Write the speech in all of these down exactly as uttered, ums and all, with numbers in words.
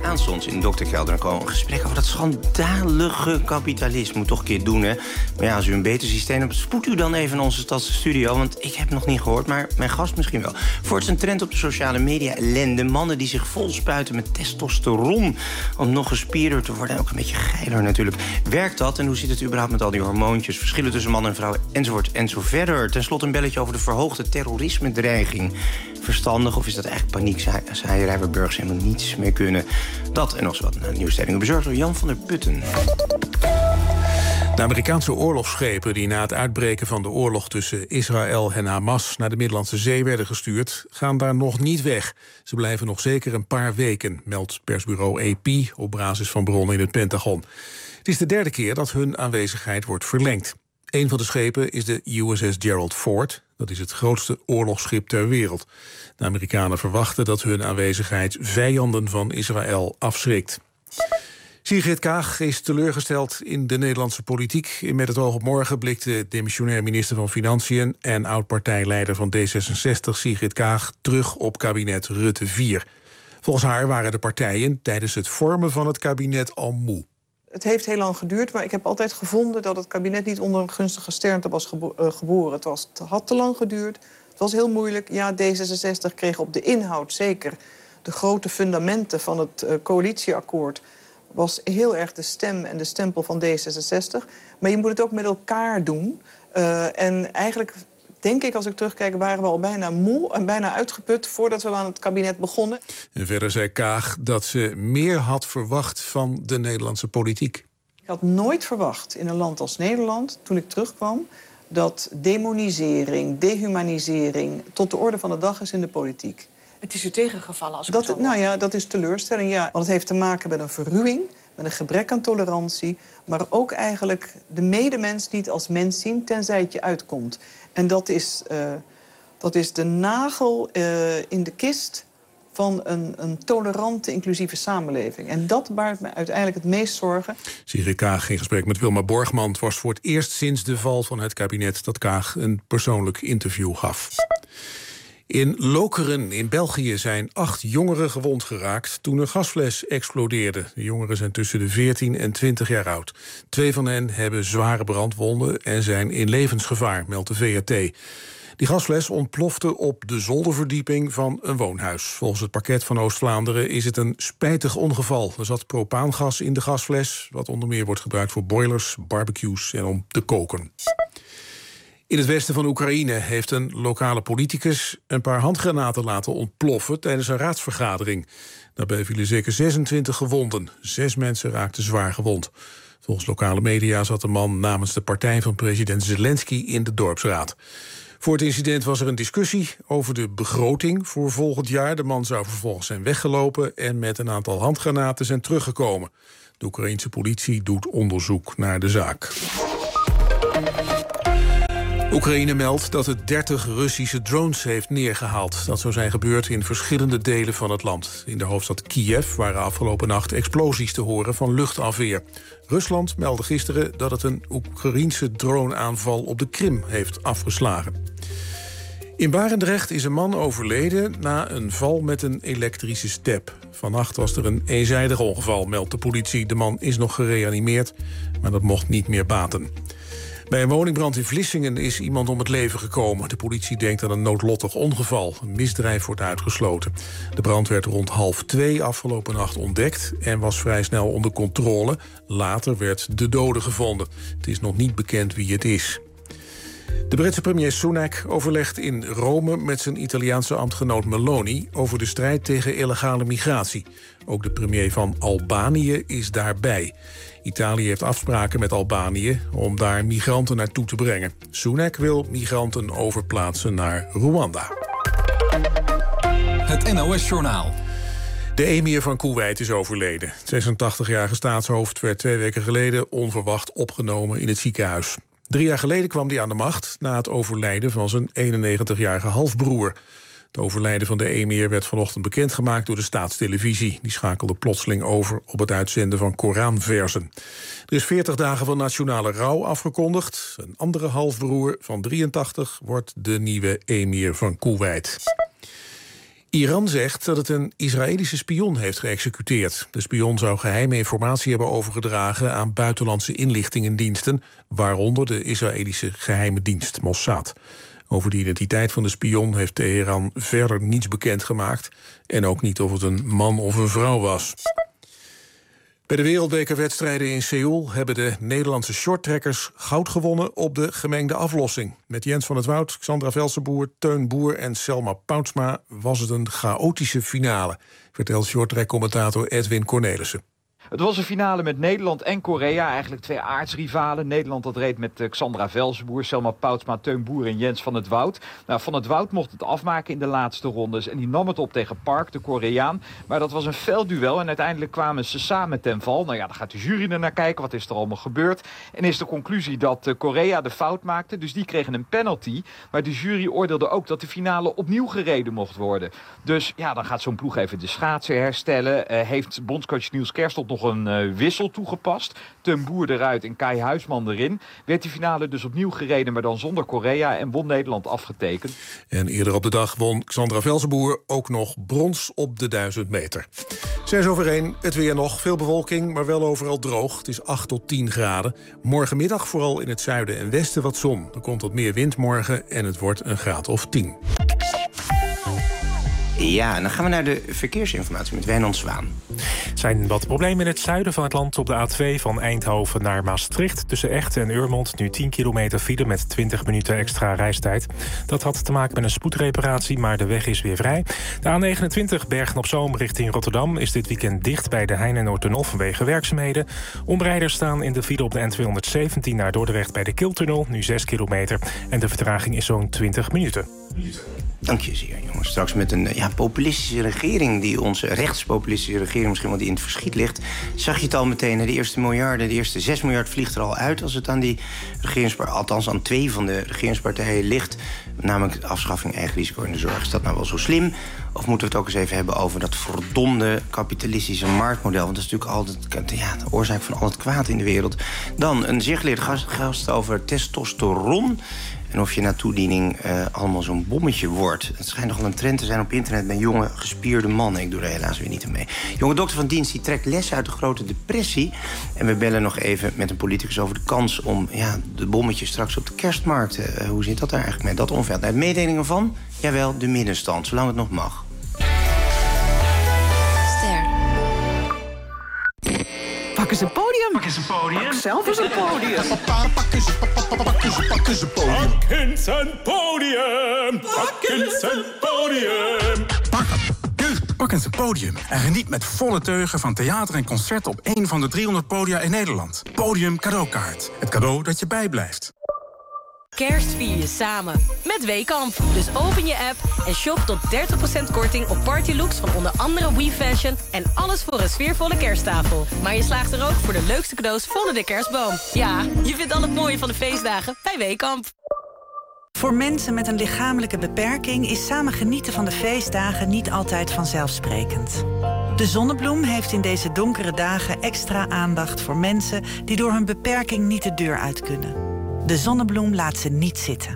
aanstonds in dokter Kelder en Co. een gesprek over dat schandalige kapitalisme. Moet toch een keer doen, hè? Maar ja, als u een beter systeem hebt, spoed u dan even in onze stadse studio. Want ik heb nog niet gehoord, maar mijn gast misschien wel. Voorts een trend op de sociale media ellende. Mannen die zich vol spuiten met testosteron om nog gespierder te worden. En ook een beetje geiler natuurlijk. Werkt dat? En hoe zit het überhaupt met al die hormoontjes? Verschillen tussen mannen en vrouwen, enzovoort, en zo verder. Ten slotte een belletje over de verhoogde terrorisme-dreiging. Verstandig, of is dat eigenlijk paniekzaaierij waar burgers helemaal niets mee kunnen? Dat en nog zo wat naar nieuwsstellingen bezorgd door Jan van der Putten. De Amerikaanse oorlogsschepen die na het uitbreken van de oorlog tussen Israël en Hamas naar de Middellandse Zee werden gestuurd, gaan daar nog niet weg. Ze blijven nog zeker een paar weken, meldt persbureau A P op basis van bronnen in het Pentagon. Het is de derde keer dat hun aanwezigheid wordt verlengd. Een van de schepen is de U S S Gerald Ford. Dat is het grootste oorlogsschip ter wereld. De Amerikanen verwachten dat hun aanwezigheid vijanden van Israël afschrikt. Sigrid Kaag is teleurgesteld in de Nederlandse politiek. Met het oog op morgen blikt de demissionair minister van Financiën en oud-partijleider van D zesenzestig, Sigrid Kaag, terug op kabinet Rutte vier. Volgens haar waren de partijen tijdens het vormen van het kabinet al moe. Het heeft heel lang geduurd, maar ik heb altijd gevonden dat het kabinet niet onder een gunstige gesternte was gebo- uh, geboren. Het, was, het had te lang geduurd, het was heel moeilijk. Ja, D zesenzestig kreeg op de inhoud zeker de grote fundamenten van het uh, coalitieakkoord. Was heel erg de stem en de stempel van D zesenzestig. Maar je moet het ook met elkaar doen. Uh, en eigenlijk, denk ik, als ik terugkijk, waren we al bijna moe en bijna uitgeput voordat we aan het kabinet begonnen. En verder zei Kaag dat ze meer had verwacht van de Nederlandse politiek. Ik had nooit verwacht in een land als Nederland, toen ik terugkwam, dat demonisering, dehumanisering tot de orde van de dag is in de politiek. Het is u tegengevallen als ik dat, het zo Nou ja, dat is teleurstelling, ja. Want het heeft te maken met een verruwing, met een gebrek aan tolerantie, maar ook eigenlijk de medemens niet als mens zien, tenzij het je uitkomt. En dat is, uh, dat is de nagel uh, in de kist van een, een tolerante, inclusieve samenleving. En dat baart me uiteindelijk het meest zorgen. Sigrid Kaag in gesprek met Wilma Borgman. Het was voor het eerst sinds de val van het kabinet dat Kaag een persoonlijk interview gaf. In Lokeren in België zijn acht jongeren gewond geraakt toen een gasfles explodeerde. De jongeren zijn tussen de veertien en twintig jaar oud. Twee van hen hebben zware brandwonden en zijn in levensgevaar, meldt de V R T. Die gasfles ontplofte op de zolderverdieping van een woonhuis. Volgens het parket van Oost-Vlaanderen is het een spijtig ongeval. Er zat propaangas in de gasfles, wat onder meer wordt gebruikt voor boilers, barbecues en om te koken. In het westen van Oekraïne heeft een lokale politicus een paar handgranaten laten ontploffen tijdens een raadsvergadering. Daarbij vielen zeker zesentwintig gewonden. Zes mensen raakten zwaar gewond. Volgens lokale media zat de man namens de partij van president Zelensky in de dorpsraad. Voor het incident was er een discussie over de begroting voor volgend jaar. De man zou vervolgens zijn weggelopen en met een aantal handgranaten zijn teruggekomen. De Oekraïense politie doet onderzoek naar de zaak. Oekraïne meldt dat het dertig Russische drones heeft neergehaald. Dat zou zijn gebeurd in verschillende delen van het land. In de hoofdstad Kiev waren afgelopen nacht explosies te horen van luchtafweer. Rusland meldde gisteren dat het een Oekraïense droneaanval op de Krim heeft afgeslagen. In Barendrecht is een man overleden na een val met een elektrische step. Vannacht was er een eenzijdig ongeval, meldt de politie. De man is nog gereanimeerd, maar dat mocht niet meer baten. Bij een woningbrand in Vlissingen is iemand om het leven gekomen. De politie denkt aan een noodlottig ongeval. Een misdrijf wordt uitgesloten. De brand werd rond half twee afgelopen nacht ontdekt en was vrij snel onder controle. Later werd de dode gevonden. Het is nog niet bekend wie het is. De Britse premier Sunak overlegt in Rome met zijn Italiaanse ambtgenoot Meloni over de strijd tegen illegale migratie. Ook de premier van Albanië is daarbij. Italië heeft afspraken met Albanië om daar migranten naartoe te brengen. Sunak wil migranten overplaatsen naar Rwanda. Het N O S-journaal. De emir van Koeweit is overleden. Het zesentachtigjarige staatshoofd werd twee weken geleden onverwacht opgenomen in het ziekenhuis. Drie jaar geleden kwam hij aan de macht na het overlijden van zijn eenennegentigjarige halfbroer. Het overlijden van de emir werd vanochtend bekendgemaakt door de staatstelevisie. Die schakelde plotseling over op het uitzenden van Koranversen. Er is veertig dagen van nationale rouw afgekondigd. Een andere halfbroer van drieëntachtig wordt de nieuwe emir van Koeweit. Iran zegt dat het een Israëlische spion heeft geëxecuteerd. De spion zou geheime informatie hebben overgedragen aan buitenlandse inlichtingendiensten, waaronder de Israëlische geheime dienst Mossad. Over de identiteit van de spion heeft Teheran verder niets bekendgemaakt en ook niet of het een man of een vrouw was. Bij de wereldbekerwedstrijden in Seoul hebben de Nederlandse shorttrekkers goud gewonnen op de gemengde aflossing. Met Jens van het Woud, Xandra Velsenboer, Teun Boer en Selma Poutsma was het een chaotische finale, vertelt shorttrack-commentator Edwin Cornelissen. Het was een finale met Nederland en Korea, eigenlijk twee aardsrivalen. Nederland dat reed met Xandra Velsenboer, Selma Poutsma, Teun Boer en Jens van het Woud. Nou, Van het Woud mocht het afmaken in de laatste rondes en die nam het op tegen Park, de Koreaan. Maar dat was een fel duel en uiteindelijk kwamen ze samen ten val. Nou ja, dan gaat de jury er naar kijken, wat is er allemaal gebeurd. En is de conclusie dat Korea de fout maakte, dus die kregen een penalty. Maar de jury oordeelde ook dat de finale opnieuw gereden mocht worden. Dus ja, dan gaat zo'n ploeg even de schaatsen herstellen. Uh, heeft bondscoach Niels Kerstelt nog een uh, wissel toegepast. Teun Boer eruit en Kai Huisman erin. Werd die finale dus opnieuw gereden, maar dan zonder Korea en won Nederland afgetekend. En eerder op de dag won Xandra Velsenboer ook nog brons op de duizend meter. Zes over één, het weer nog. Veel bewolking, maar wel overal droog. Het is acht tot tien graden. Morgenmiddag vooral in het zuiden en westen wat zon. Er komt wat meer wind morgen en het wordt een graad of tien. Ja, en dan gaan we naar de verkeersinformatie met Wijnand Zwaan. Er zijn wat problemen in het zuiden van het land op de A twee van Eindhoven naar Maastricht. Tussen Echt en Urmond nu tien kilometer file met twintig minuten extra reistijd. Dat had te maken met een spoedreparatie, maar de weg is weer vrij. De A negenentwintig Bergen-op-Zoom richting Rotterdam is dit weekend dicht bij de Heine-Noordtunnel vanwege werkzaamheden. Omrijders staan in de file op de N tweehonderdzeventien naar Dordrecht bij de Kiltunnel, nu zes kilometer. En de vertraging is zo'n twintig minuten. Dank je zeer, jongens. Straks met een ja, populistische regering, die onze rechtspopulistische regering misschien wel die in het verschiet ligt. Zag je het al meteen, de eerste miljarden, de eerste zes miljard vliegt er al uit als het aan die regeringspartijen, althans aan twee van de regeringspartijen ligt. Namelijk de afschaffing eigen risico in de zorg. Is dat nou wel zo slim? Of moeten we het ook eens even hebben over dat verdomde kapitalistische marktmodel? Want dat is natuurlijk altijd ja, de oorzaak van al het kwaad in de wereld. Dan een zeer geleerde gast, gast over testosteron. En of je na toediening uh, allemaal zo'n bommetje wordt. Het schijnt nogal een trend te zijn op internet bij jonge, gespierde mannen. Ik doe er helaas weer niet aan mee. Jonge dokter van dienst die trekt lessen uit de grote depressie. En we bellen nog even met een politicus over de kans om ja, de bommetjes straks op de kerstmarkt. Uh, hoe zit dat daar eigenlijk mee? Dat onveld. Nou, mededelingen van? Jawel, de middenstand, zolang het nog mag. Ster. Pak eens een podium. Pak eens een podium. Pak zelf eens een podium. Pak eens een pak eens een podium. Pak eens een podium. Pak eens een podium. Pak hem. Pak eens een podium. En geniet met volle teugen van theater en concerten op één van de driehonderd podia in Nederland. Podium cadeaukaart. Het cadeau dat je bijblijft. Kerst vier je samen met Weekamp. Dus open je app en shop tot dertig procent korting op partylooks van onder andere WeFashion en alles voor een sfeervolle kersttafel. Maar je slaagt er ook voor de leukste cadeaus onder de kerstboom. Ja, je vindt al het mooie van de feestdagen bij Weekamp. Voor mensen met een lichamelijke beperking is samen genieten van de feestdagen niet altijd vanzelfsprekend. De Zonnebloem heeft in deze donkere dagen extra aandacht voor mensen die door hun beperking niet de deur uit kunnen. De Zonnebloem laat ze niet zitten.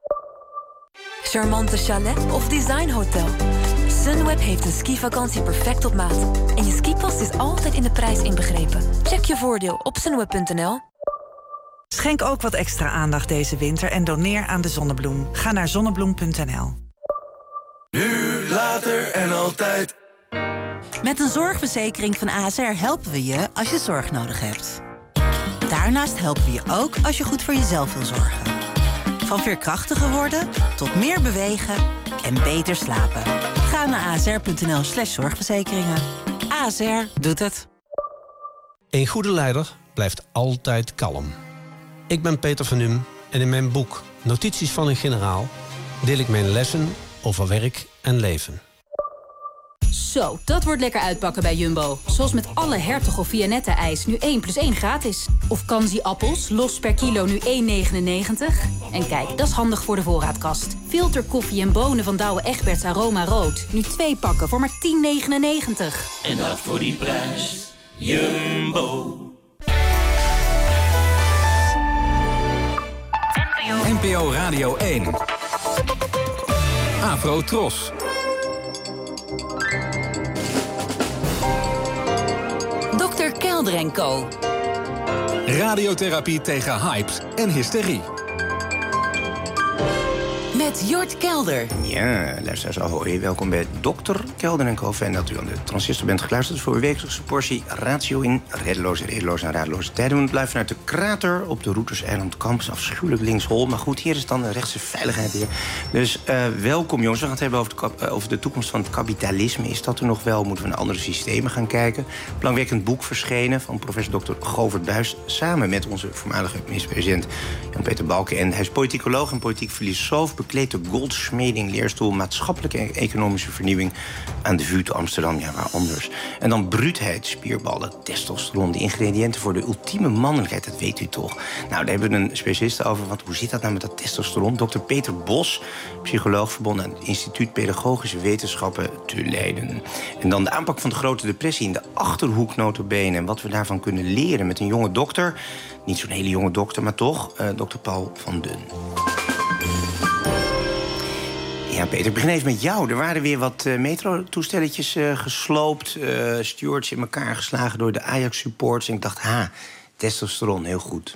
Charmante chalet of designhotel. Sunweb heeft een skivakantie perfect op maat. En je skipas is altijd in de prijs inbegrepen. Check je voordeel op sunweb punt n l. Schenk ook wat extra aandacht deze winter en doneer aan de Zonnebloem. Ga naar zonnebloem punt n l. Nu, later en altijd. Met een zorgverzekering van A S R helpen we je als je zorg nodig hebt. Daarnaast helpen we je ook als je goed voor jezelf wil zorgen. Van veerkrachtiger worden tot meer bewegen en beter slapen. Ga naar asr punt n l slash zorgverzekeringen. A S R doet het. Een goede leider blijft altijd kalm. Ik ben Peter van Um en in mijn boek Notities van een generaal deel ik mijn lessen over werk en leven. Zo, dat wordt lekker uitpakken bij Jumbo. Zoals met alle Hertog of Vianetta ijs nu één plus één gratis. Of Kanzi appels, los per kilo nu één negenennegentig. En kijk, dat is handig voor de voorraadkast. Filter koffie en bonen van Douwe Egberts Aroma Rood. Nu twee pakken voor maar tien negenennegentig. En dat voor die prijs. Jumbo. N P O Radio één. Afro Tros. Kelder en Co. Radiotherapie tegen hypes en hysterie. Met Jort Kelder. Ja, luisteraars, ahoy. Welkom bij dokter Kelder en Co. Fijn dat u aan de transistor bent geluisterd voor uw wekelijkse portie ratio in reddeloze, redeloze en radeloze tijden. We blijven vanuit de krater op de Routerseiland Campus. Afschuwelijk linkshol. Maar goed, hier is dan de rechtse veiligheid weer. Dus uh, welkom jongens. We gaan het hebben over de, uh, over de toekomst van het kapitalisme. Is dat er nog wel? Moeten we naar andere systemen gaan kijken? Belangwekkend boek verschenen van professor dokter Govert Buys. Samen met onze voormalige minister-president Jan-Peter Balkenende. Hij is politicoloog en politiek filosoof. Bekleedt de Goldschmeding leerstoel maatschappelijke en economische vernieuwing aan de V U te Amsterdam. Ja, waar anders. En dan bruutheid, spierballen, testosteron. Die ingrediënten voor de ultieme mannelijkheid, dat weet u toch. Nou, daar hebben we een specialist over. Want hoe zit dat nou met dat testosteron? dokter Peter Bos, psycholoog verbonden aan het Instituut Pedagogische Wetenschappen te Leiden. En dan de aanpak van de grote depressie in de Achterhoek nota bene. En wat we daarvan kunnen leren met een jonge dokter. Niet zo'n hele jonge dokter, maar toch, uh, dokter Paul van Dun. Ja, Peter, ik begin even met jou. Er waren weer wat uh, metro-toestelletjes uh, gesloopt. Uh, stewards in elkaar geslagen door de Ajax-supports. En ik dacht, ha, testosteron, heel goed.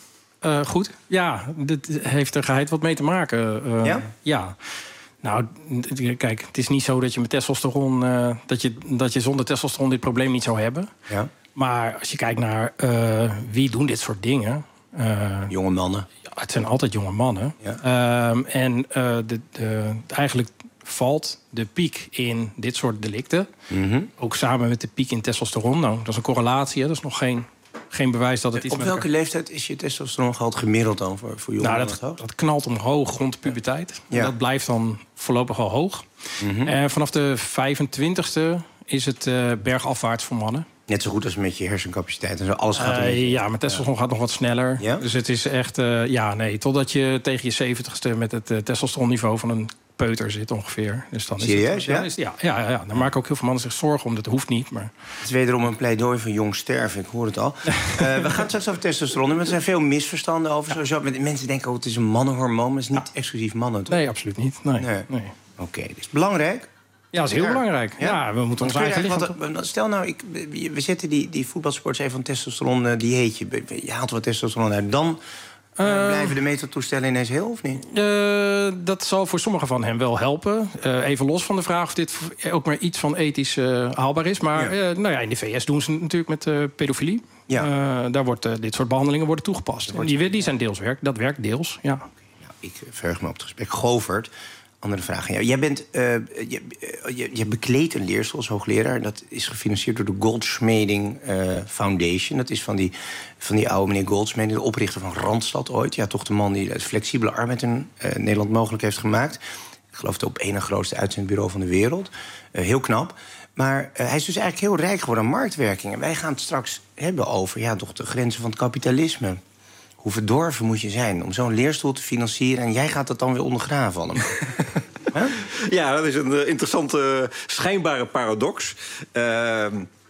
Uh, goed, ja, dit heeft er geheid wat mee te maken. Uh, ja? Ja. Nou, kijk, het is niet zo dat je met testosteron... Uh, dat, je, dat je zonder testosteron dit probleem niet zou hebben. Ja. Maar als je kijkt naar uh, wie doen dit soort dingen... Uh, jonge mannen. Ja, het zijn altijd jonge mannen. Ja. Um, en uh, de, de, eigenlijk valt de piek in dit soort delicten... Mm-hmm. ook samen met de piek in testosteron. Nou, dat is een correlatie, hè? Dat is nog geen... Geen bewijs dat het iets Op met welke elkaar... leeftijd is je testosterongehalte gemiddeld dan voor, voor jonge nou, dat, dat knalt omhoog rond de puberteit. Ja. Dat blijft dan voorlopig al hoog. Mm-hmm. En vanaf de vijfentwintigste is het uh, bergafwaarts voor mannen. Net zo goed als met je hersencapaciteit en zo. Alles gaat Uh, uh, ja, met testosteron ja. gaat nog wat sneller. Ja? Dus het is echt... Uh, ja, nee, totdat je tegen je zeventigste met het uh, testosteronniveau van een peuter zit ongeveer. Dus dan Serieus, is het, ja? Is, ja, ja, ja, ja. Daar maken ook heel veel mannen zich zorgen om. Dat hoeft niet, maar... Het is wederom een pleidooi van jong sterven, ik hoor het al. uh, we gaan het straks over testosteron hebben. Er zijn veel misverstanden over. Ja. Sowieso. Mensen denken, oh, het is een mannenhormoon. Maar het is niet ja. exclusief mannen, toch? Nee, absoluut niet. Nee. nee. nee. Oké, okay, dus belangrijk. Ja, dat is heel ja. belangrijk. Ja, ja we moeten ons eigen lichaam... Wat, stel nou, ik, we zetten die, die voetbalsporters even een testosteron uh, dieetje. Je haalt wat testosteron uit. Dan uh, uh, blijven de metrotoestellen ineens heel, of niet? Uh, dat zal voor sommigen van hen wel helpen. Uh, even los van de vraag of dit ook maar iets van ethisch uh, haalbaar is. Maar ja. Uh, nou ja, in de V S doen ze het natuurlijk met uh, pedofilie. Ja. Uh, daar wordt uh, dit soort behandelingen worden toegepast. Wordt, die, die zijn deels werk. Dat werkt deels, ja. Okay, nou, ik verheug me op het gesprek. Govert, andere vraag aan jou. Jij bent, uh, je, je, je bekleedt een leerstoel als hoogleraar. Dat is gefinancierd door de Goldschmeding uh, Foundation. Dat is van die, van die oude meneer Goldschmeding, de oprichter van Randstad ooit. Ja, toch de man die het flexibele arbeid in uh, Nederland mogelijk heeft gemaakt. Ik geloof het op één na grootste uitzendbureau van de wereld. Uh, heel knap. Maar uh, hij is dus eigenlijk heel rijk geworden aan marktwerking. En wij gaan het straks hebben over ja, toch de grenzen van het kapitalisme. Hoe verdorven moet je zijn om zo'n leerstoel te financieren... en jij gaat dat dan weer ondergraven allemaal. Huh? Ja, dat is een uh, interessante uh, schijnbare paradox. Uh,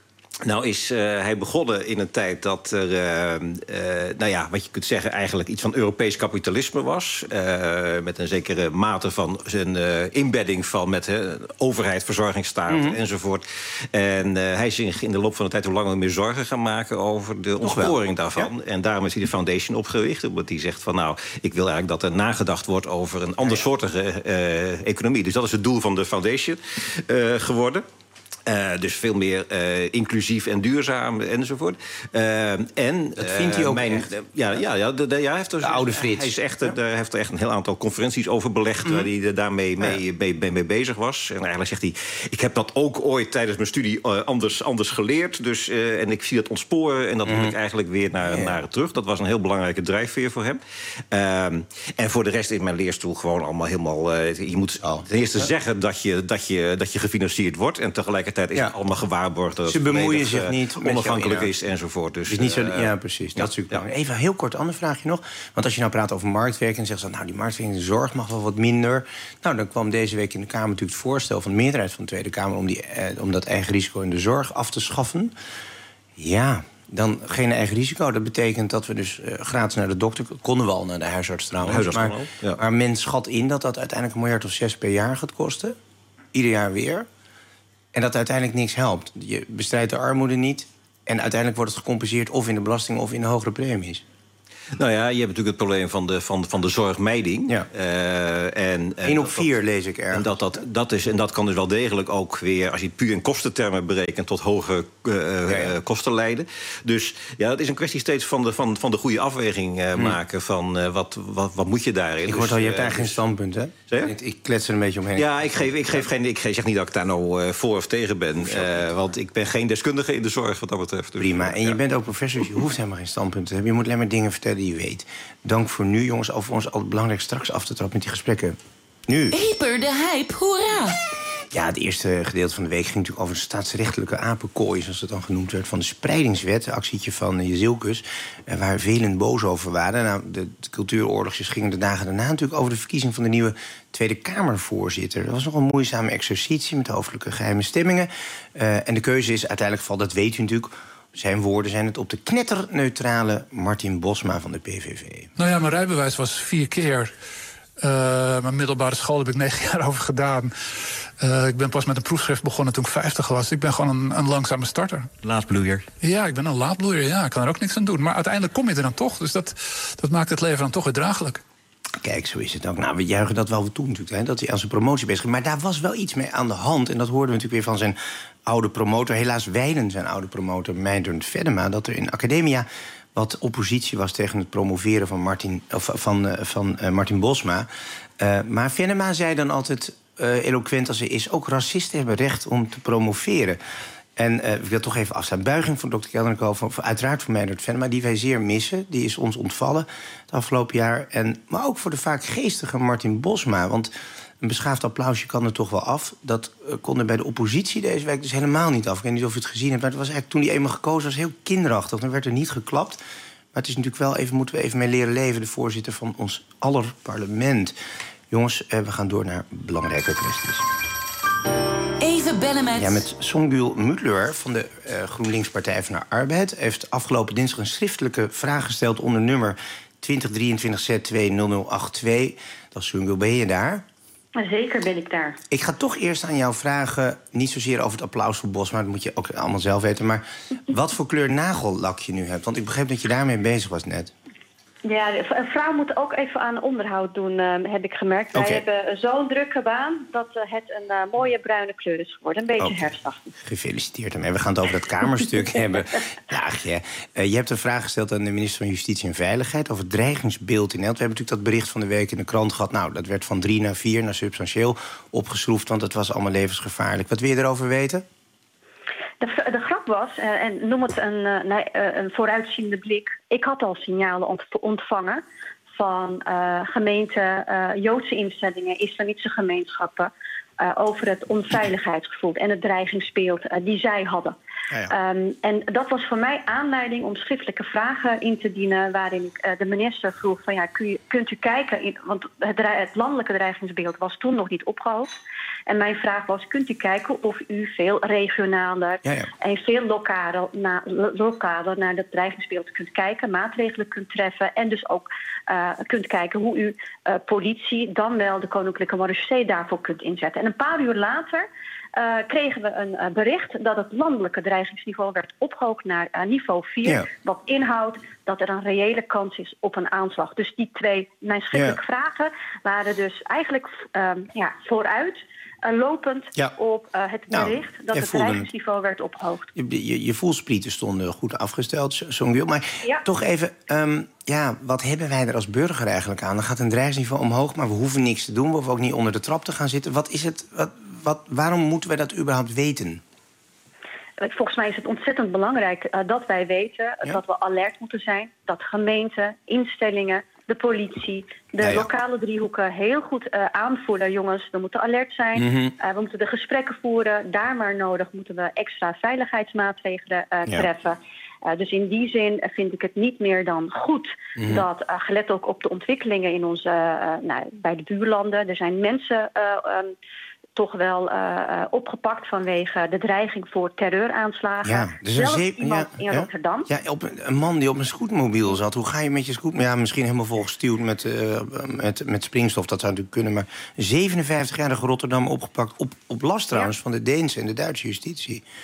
nou is uh, hij begonnen in een tijd dat er, uh, uh, nou ja, wat je kunt zeggen... eigenlijk iets van Europees kapitalisme was. Uh, met een zekere mate van zijn uh, inbedding van met uh, overheid, verzorgingsstaat mm-hmm. enzovoort. En uh, hij is zich in de loop van de tijd hoe langer meer zorgen gaan maken... over de ontsporing daarvan. Ja. En daarom is hij de foundation opgericht. Omdat hij zegt van nou, ik wil eigenlijk dat er nagedacht wordt... over een andersoortige uh, economie. Dus dat is het doel van de foundation uh, geworden. Uh, dus veel meer uh, inclusief en duurzaam enzovoort. Uh, en, dat vindt hij ook mijn, echt? Ja, ja, ja, de, de, ja, hij heeft er, de oude Frits. Hij is echt, ja. Hij heeft er echt een heel aantal conferenties over belegd... Mm. waar hij daarmee mee, ja. mee, mee, mee bezig was. En eigenlijk zegt hij... ik heb dat ook ooit tijdens mijn studie uh, anders, anders geleerd. Dus, uh, en ik zie dat ontsporen en dat mm. wil ik eigenlijk weer naar, ja. naar terug. Dat was een heel belangrijke drijfveer voor hem. Uh, en voor de rest is mijn leerstoel gewoon allemaal helemaal... Uh, je moet oh. ten eerste ja. zeggen dat je, dat, je, dat je gefinancierd wordt... en tegelijkertijd is ja. het allemaal gewaarborgd... dat ze bemoeien zich uh, niet onafhankelijk is enzovoort. Dus, dus niet zo, uh, ja, precies. Ja, dat is natuurlijk ja. Even een heel kort ander vraagje nog. Want als je nou praat over marktwerking... en zegt ze, nou, die marktwerking, de zorg mag wel wat minder. Nou, dan kwam deze week in de Kamer natuurlijk het voorstel... van de meerderheid van de Tweede Kamer... om, die, eh, om dat eigen risico in de zorg af te schaffen. Ja, dan geen eigen risico. Dat betekent dat we dus uh, gratis naar de dokter... konden we al naar de huisarts trouwens. Huisarts maar, ja. maar men schat in dat dat uiteindelijk een miljard of zes per jaar gaat kosten. Ieder jaar weer. En dat uiteindelijk niks helpt. Je bestrijdt de armoede niet... En uiteindelijk wordt het gecompenseerd of in de belasting of in de hogere premies. Nou ja, je hebt natuurlijk het probleem van de, van, van de zorgmijding. Ja. Uh, en, Eén op vier dat, lees ik ergens. En dat, dat, dat, is, en dat kan dus wel degelijk ook weer, als je het puur in kostentermen berekent, tot hoge uh, ja, ja. kosten leiden. Dus ja, het is een kwestie steeds van de, van, van de goede afweging uh, hmm. maken van uh, wat, wat, wat moet je daarin. Ik hoor dus, al, je hebt daar uh, geen dus, standpunt, hè? Ik, ik klets er een beetje omheen. Ja, ik, geef, ik, geef geen, ik zeg niet dat ik daar nou uh, voor of tegen ben. Uh, want ik ben geen deskundige in de zorg wat dat betreft. Dus, prima. En ja. je bent ook professor, dus je hoeft helemaal geen standpunt te hebben. Je moet alleen maar dingen vertellen die je weet. Dank voor nu, jongens. Over ons altijd belangrijk straks af te trappen met die gesprekken. Nu. Hyper de hype, hoera! Ja, het eerste gedeelte van de week ging natuurlijk over de staatsrechtelijke apenkooi, zoals het dan genoemd werd, van de spreidingswet, een actietje van Jezilkus, waar velen boos over waren. Nou, de, de cultuuroorlogjes gingen de dagen daarna natuurlijk over de verkiezing van de nieuwe Tweede Kamervoorzitter. Dat was nog een moeizame exercitie met hoofdelijke geheime stemmingen. Uh, en de keuze is uiteindelijk gevallen, dat weet u natuurlijk. Zijn woorden zijn het op de knetterneutrale Martin Bosma van de P V V. Nou ja, mijn rijbewijs was vier keer. Uh, mijn middelbare school heb ik negen jaar over gedaan. Uh, ik ben pas met een proefschrift begonnen toen ik vijftig was. Ik ben gewoon een, een langzame starter. Laatbloeier. Ja, ik ben een laatbloeier. Ja, ik kan er ook niks aan doen. Maar uiteindelijk kom je er dan toch. Dus dat, dat maakt het leven dan toch weer draaglijk. Kijk, zo is het ook. Nou, we juichen dat wel toe natuurlijk, hè, dat hij aan zijn promotie bezig is. Maar daar was wel iets mee aan de hand. En dat hoorden we natuurlijk weer van zijn oude promotor. Helaas wijlen zijn oude promotor, Meindert Venema, dat er in Academia wat oppositie was tegen het promoveren van Martin, of van, uh, van uh, Martin Bosma. Uh, maar Venema zei dan altijd, uh, eloquent als hij is, ook racisten hebben recht om te promoveren. En uh, ik wil toch even afstaan. Buiging van dokter Kelderkoop, uiteraard voor Meindert Venema, die wij zeer missen. Die is ons ontvallen het afgelopen jaar. En, maar ook voor de vaak geestige Martin Bosma. Want een beschaafd applausje kan er toch wel af. Dat uh, kon er bij de oppositie deze week dus helemaal niet af. Ik weet niet of u het gezien hebt, maar het was eigenlijk toen hij eenmaal gekozen was heel kinderachtig. Dan werd er niet geklapt. Maar het is natuurlijk wel even, moeten we even mee leren leven, de voorzitter van ons aller parlement. Jongens, uh, we gaan door naar belangrijke kwesties. Even bellen met... Ja, met Songül Mütler van de uh, GroenLinks Partij van de Arbeid heeft afgelopen dinsdag een schriftelijke vraag gesteld onder nummer twintig drieëntwintig Z twee nul nul acht twee. Dat is Songül, ben je daar? Zeker ben ik daar. Ik ga toch eerst aan jou vragen, niet zozeer over het applaus voor Bosma, dat moet je ook allemaal zelf weten, maar wat voor kleur nagellak je nu hebt? Want ik begreep dat je daarmee bezig was net. Ja, een vrouw moet ook even aan onderhoud doen, uh, heb ik gemerkt. Wij okay. hebben zo'n drukke baan dat uh, het een uh, mooie bruine kleur is geworden. Een beetje okay. herfstachtig. Gefeliciteerd ermee. We gaan het over dat kamerstuk hebben. Daagje. Uh, je hebt een vraag gesteld aan de minister van Justitie en Veiligheid over het dreigingsbeeld in Nederland. We hebben natuurlijk dat bericht van de week in de krant gehad. Nou, dat werd van drie naar vier, naar substantieel opgeschroefd, want het was allemaal levensgevaarlijk. Wat wil je erover weten? De, de grap was, uh, en noem het een, uh, nee, uh, een vooruitziende blik. Ik had al signalen ont- ontvangen van uh, gemeenten, uh, Joodse instellingen, islamitische gemeenschappen, Uh, over het onveiligheidsgevoel en het dreigingsbeeld uh, die zij hadden. Ja, ja. Um, en dat was voor mij aanleiding om schriftelijke vragen in te dienen, waarin ik uh, de minister vroeg van ja, kun je, kunt u kijken, in, want het, het landelijke dreigingsbeeld was toen nog niet opgehoogd. En mijn vraag was, kunt u kijken of u veel regionaler ja, ja. en veel lokaler, na, lokaler naar dat dreigingsbeeld kunt kijken, maatregelen kunt treffen en dus ook uh, kunt kijken hoe u uh, politie, dan wel de Koninklijke Marechaussee daarvoor kunt inzetten. En een paar uur later uh, kregen we een uh, bericht dat het landelijke dreigingsniveau werd opgehoogd naar uh, niveau vier. Ja. Wat inhoudt dat er een reële kans is op een aanslag. Dus die twee, mijn schriftelijke ja. vragen, waren dus eigenlijk uh, ja, vooruit. Uh, lopend ja. op uh, het bericht nou, dat het dreigingsniveau werd opgehoogd. Je, je, je voelsprieten stonden goed afgesteld, Songül. Maar ja. toch even, um, ja, wat hebben wij er als burger eigenlijk aan? Dan gaat een dreigingsniveau omhoog, maar we hoeven niks te doen. We hoeven ook niet onder de trap te gaan zitten. Wat is het? Wat, wat, waarom moeten wij dat überhaupt weten? Volgens mij is het ontzettend belangrijk uh, dat wij weten ja. dat we alert moeten zijn. Dat gemeenten, instellingen, de politie, de ja, ja. lokale driehoeken heel goed uh, aanvoelen. Jongens, we moeten alert zijn. Mm-hmm. Uh, we moeten de gesprekken voeren. Daar maar nodig moeten we extra veiligheidsmaatregelen uh, ja. treffen. Uh, dus in die zin vind ik het niet meer dan goed mm-hmm. dat, uh, gelet ook op de ontwikkelingen in onze, uh, nou, bij de buurlanden, er zijn mensen Uh, um, toch wel uh, opgepakt vanwege de dreiging voor terreuraanslagen. Ja, dus zelfs zeep, iemand ja, in ja, Rotterdam. Ja, op een, een man die op een scootmobiel zat. Hoe ga je met je scootmobiel? Ja, misschien helemaal volgestuwd met, uh, met, met springstof. Dat zou natuurlijk kunnen. Maar zevenenvijftigjarige Rotterdam opgepakt. Op, op last trouwens ja. van de Deense en de Duitse justitie.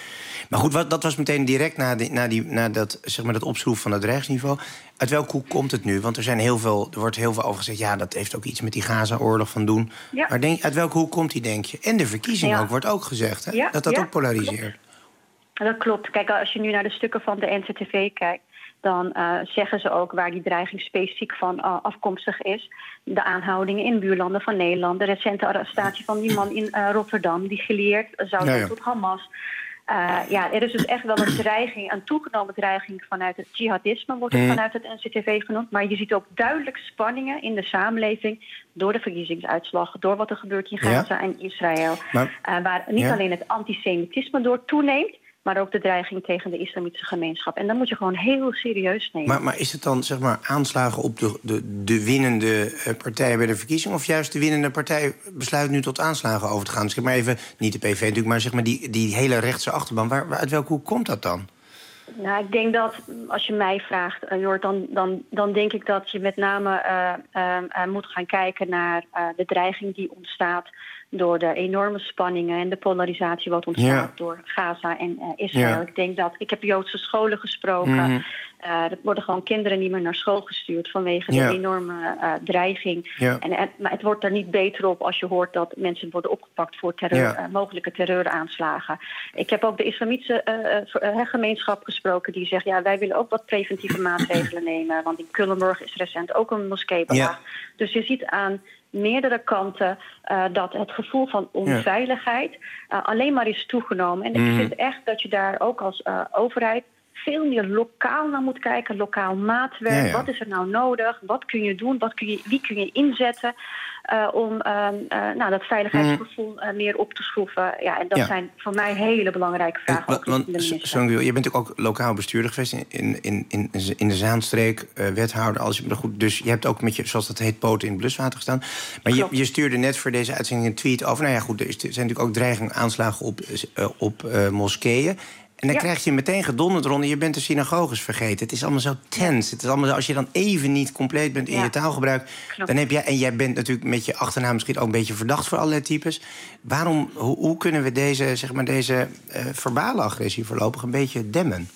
Maar goed, wat, dat was meteen direct na, die, na, die, na dat, zeg maar, dat opschroeven van het dreigingsniveau. Uit welke hoek komt het nu? Want er, zijn heel veel, er wordt heel veel over gezegd... ja, dat heeft ook iets met die Gaza-oorlog van doen. Ja. Maar denk, uit welke hoek komt die, denk je? En de verkiezing ja. ook, wordt ook gezegd, hè? Ja, dat dat ja, ook polariseert. Klopt. Dat klopt. Kijk, als je nu naar de stukken van de N C T V kijkt... dan uh, zeggen ze ook waar die dreiging specifiek van uh, afkomstig is. De aanhoudingen in buurlanden van Nederland. De recente arrestatie van die man in uh, Rotterdam... die geleerd zou zijn ja, ja. tot Hamas... Uh, ja, er is dus echt wel een dreiging, een toegenomen dreiging vanuit het jihadisme, wordt het mm. vanuit het N C T V genoemd. Maar je ziet ook duidelijk spanningen in de samenleving door de verkiezingsuitslag, door wat er gebeurt in Gaza ja. en Israël. Maar, uh, waar niet ja. alleen het antisemitisme door toeneemt, maar ook de dreiging tegen de islamitische gemeenschap. En dat moet je gewoon heel serieus nemen. Maar, maar is het dan, zeg maar, aanslagen op de, de, de winnende partij bij de verkiezing... of juist de winnende partij besluit nu tot aanslagen over te gaan? Dus zeg maar even, niet de P V natuurlijk, maar zeg maar die, die hele rechtse achterban. Waar, waar, uit welke hoek komt dat dan? Nou, ik denk dat, als je mij vraagt, uh, Jort, dan, dan, dan denk ik dat je met name uh, uh, uh, moet gaan kijken naar uh, de dreiging die ontstaat door de enorme spanningen en de polarisatie wat ontstaat ja. door Gaza en uh, Israël. Ja. Ik denk dat, ik heb Joodse scholen gesproken. Mm-hmm. Uh, er worden gewoon kinderen niet meer naar school gestuurd vanwege ja. de enorme uh, dreiging. Ja. En, en, maar het wordt er niet beter op als je hoort dat mensen worden opgepakt voor terreur, ja. uh, mogelijke terreuraanslagen. Ik heb ook de islamitische uh, uh, gemeenschap gesproken die zegt, ja, wij willen ook wat preventieve maatregelen nemen. Want in Culemborg is recent ook een moskee belaagd. Ja. Dus je ziet aan meerdere kanten uh, dat het gevoel van onveiligheid uh, alleen maar is toegenomen. En mm. ik vind echt dat je daar ook als uh, overheid veel meer lokaal naar moet kijken, lokaal maatwerk. Ja, ja. Wat is er nou nodig? Wat kun je doen? Wat kun je, wie kun je inzetten uh, om uh, uh, nou, dat veiligheidsgevoel uh, meer op te schroeven? Ja, en dat ja. zijn voor mij hele belangrijke vragen. En, want, want je bent ook lokaal bestuurder geweest in, in, in, in de Zaanstreek, uh, wethouder. Als je, goed, dus je hebt ook met je, zoals dat heet, poten in het bluswater gestaan. Maar je, je stuurde net voor deze uitzending een tweet over. Nou ja, goed, er zijn natuurlijk ook dreigingen, aanslagen op, uh, op uh, moskeeën. En dan ja. krijg je meteen gedonderd rond en je bent de synagoges vergeten. Het is allemaal zo tens. Het is allemaal zo, als je dan even niet compleet bent in ja. je taalgebruik... Klopt. Dan heb je, en jij bent natuurlijk met je achternaam misschien ook een beetje verdacht voor allerlei types. Waarom, hoe, hoe kunnen we deze, zeg maar, deze uh, verbale agressie voorlopig een beetje demmen?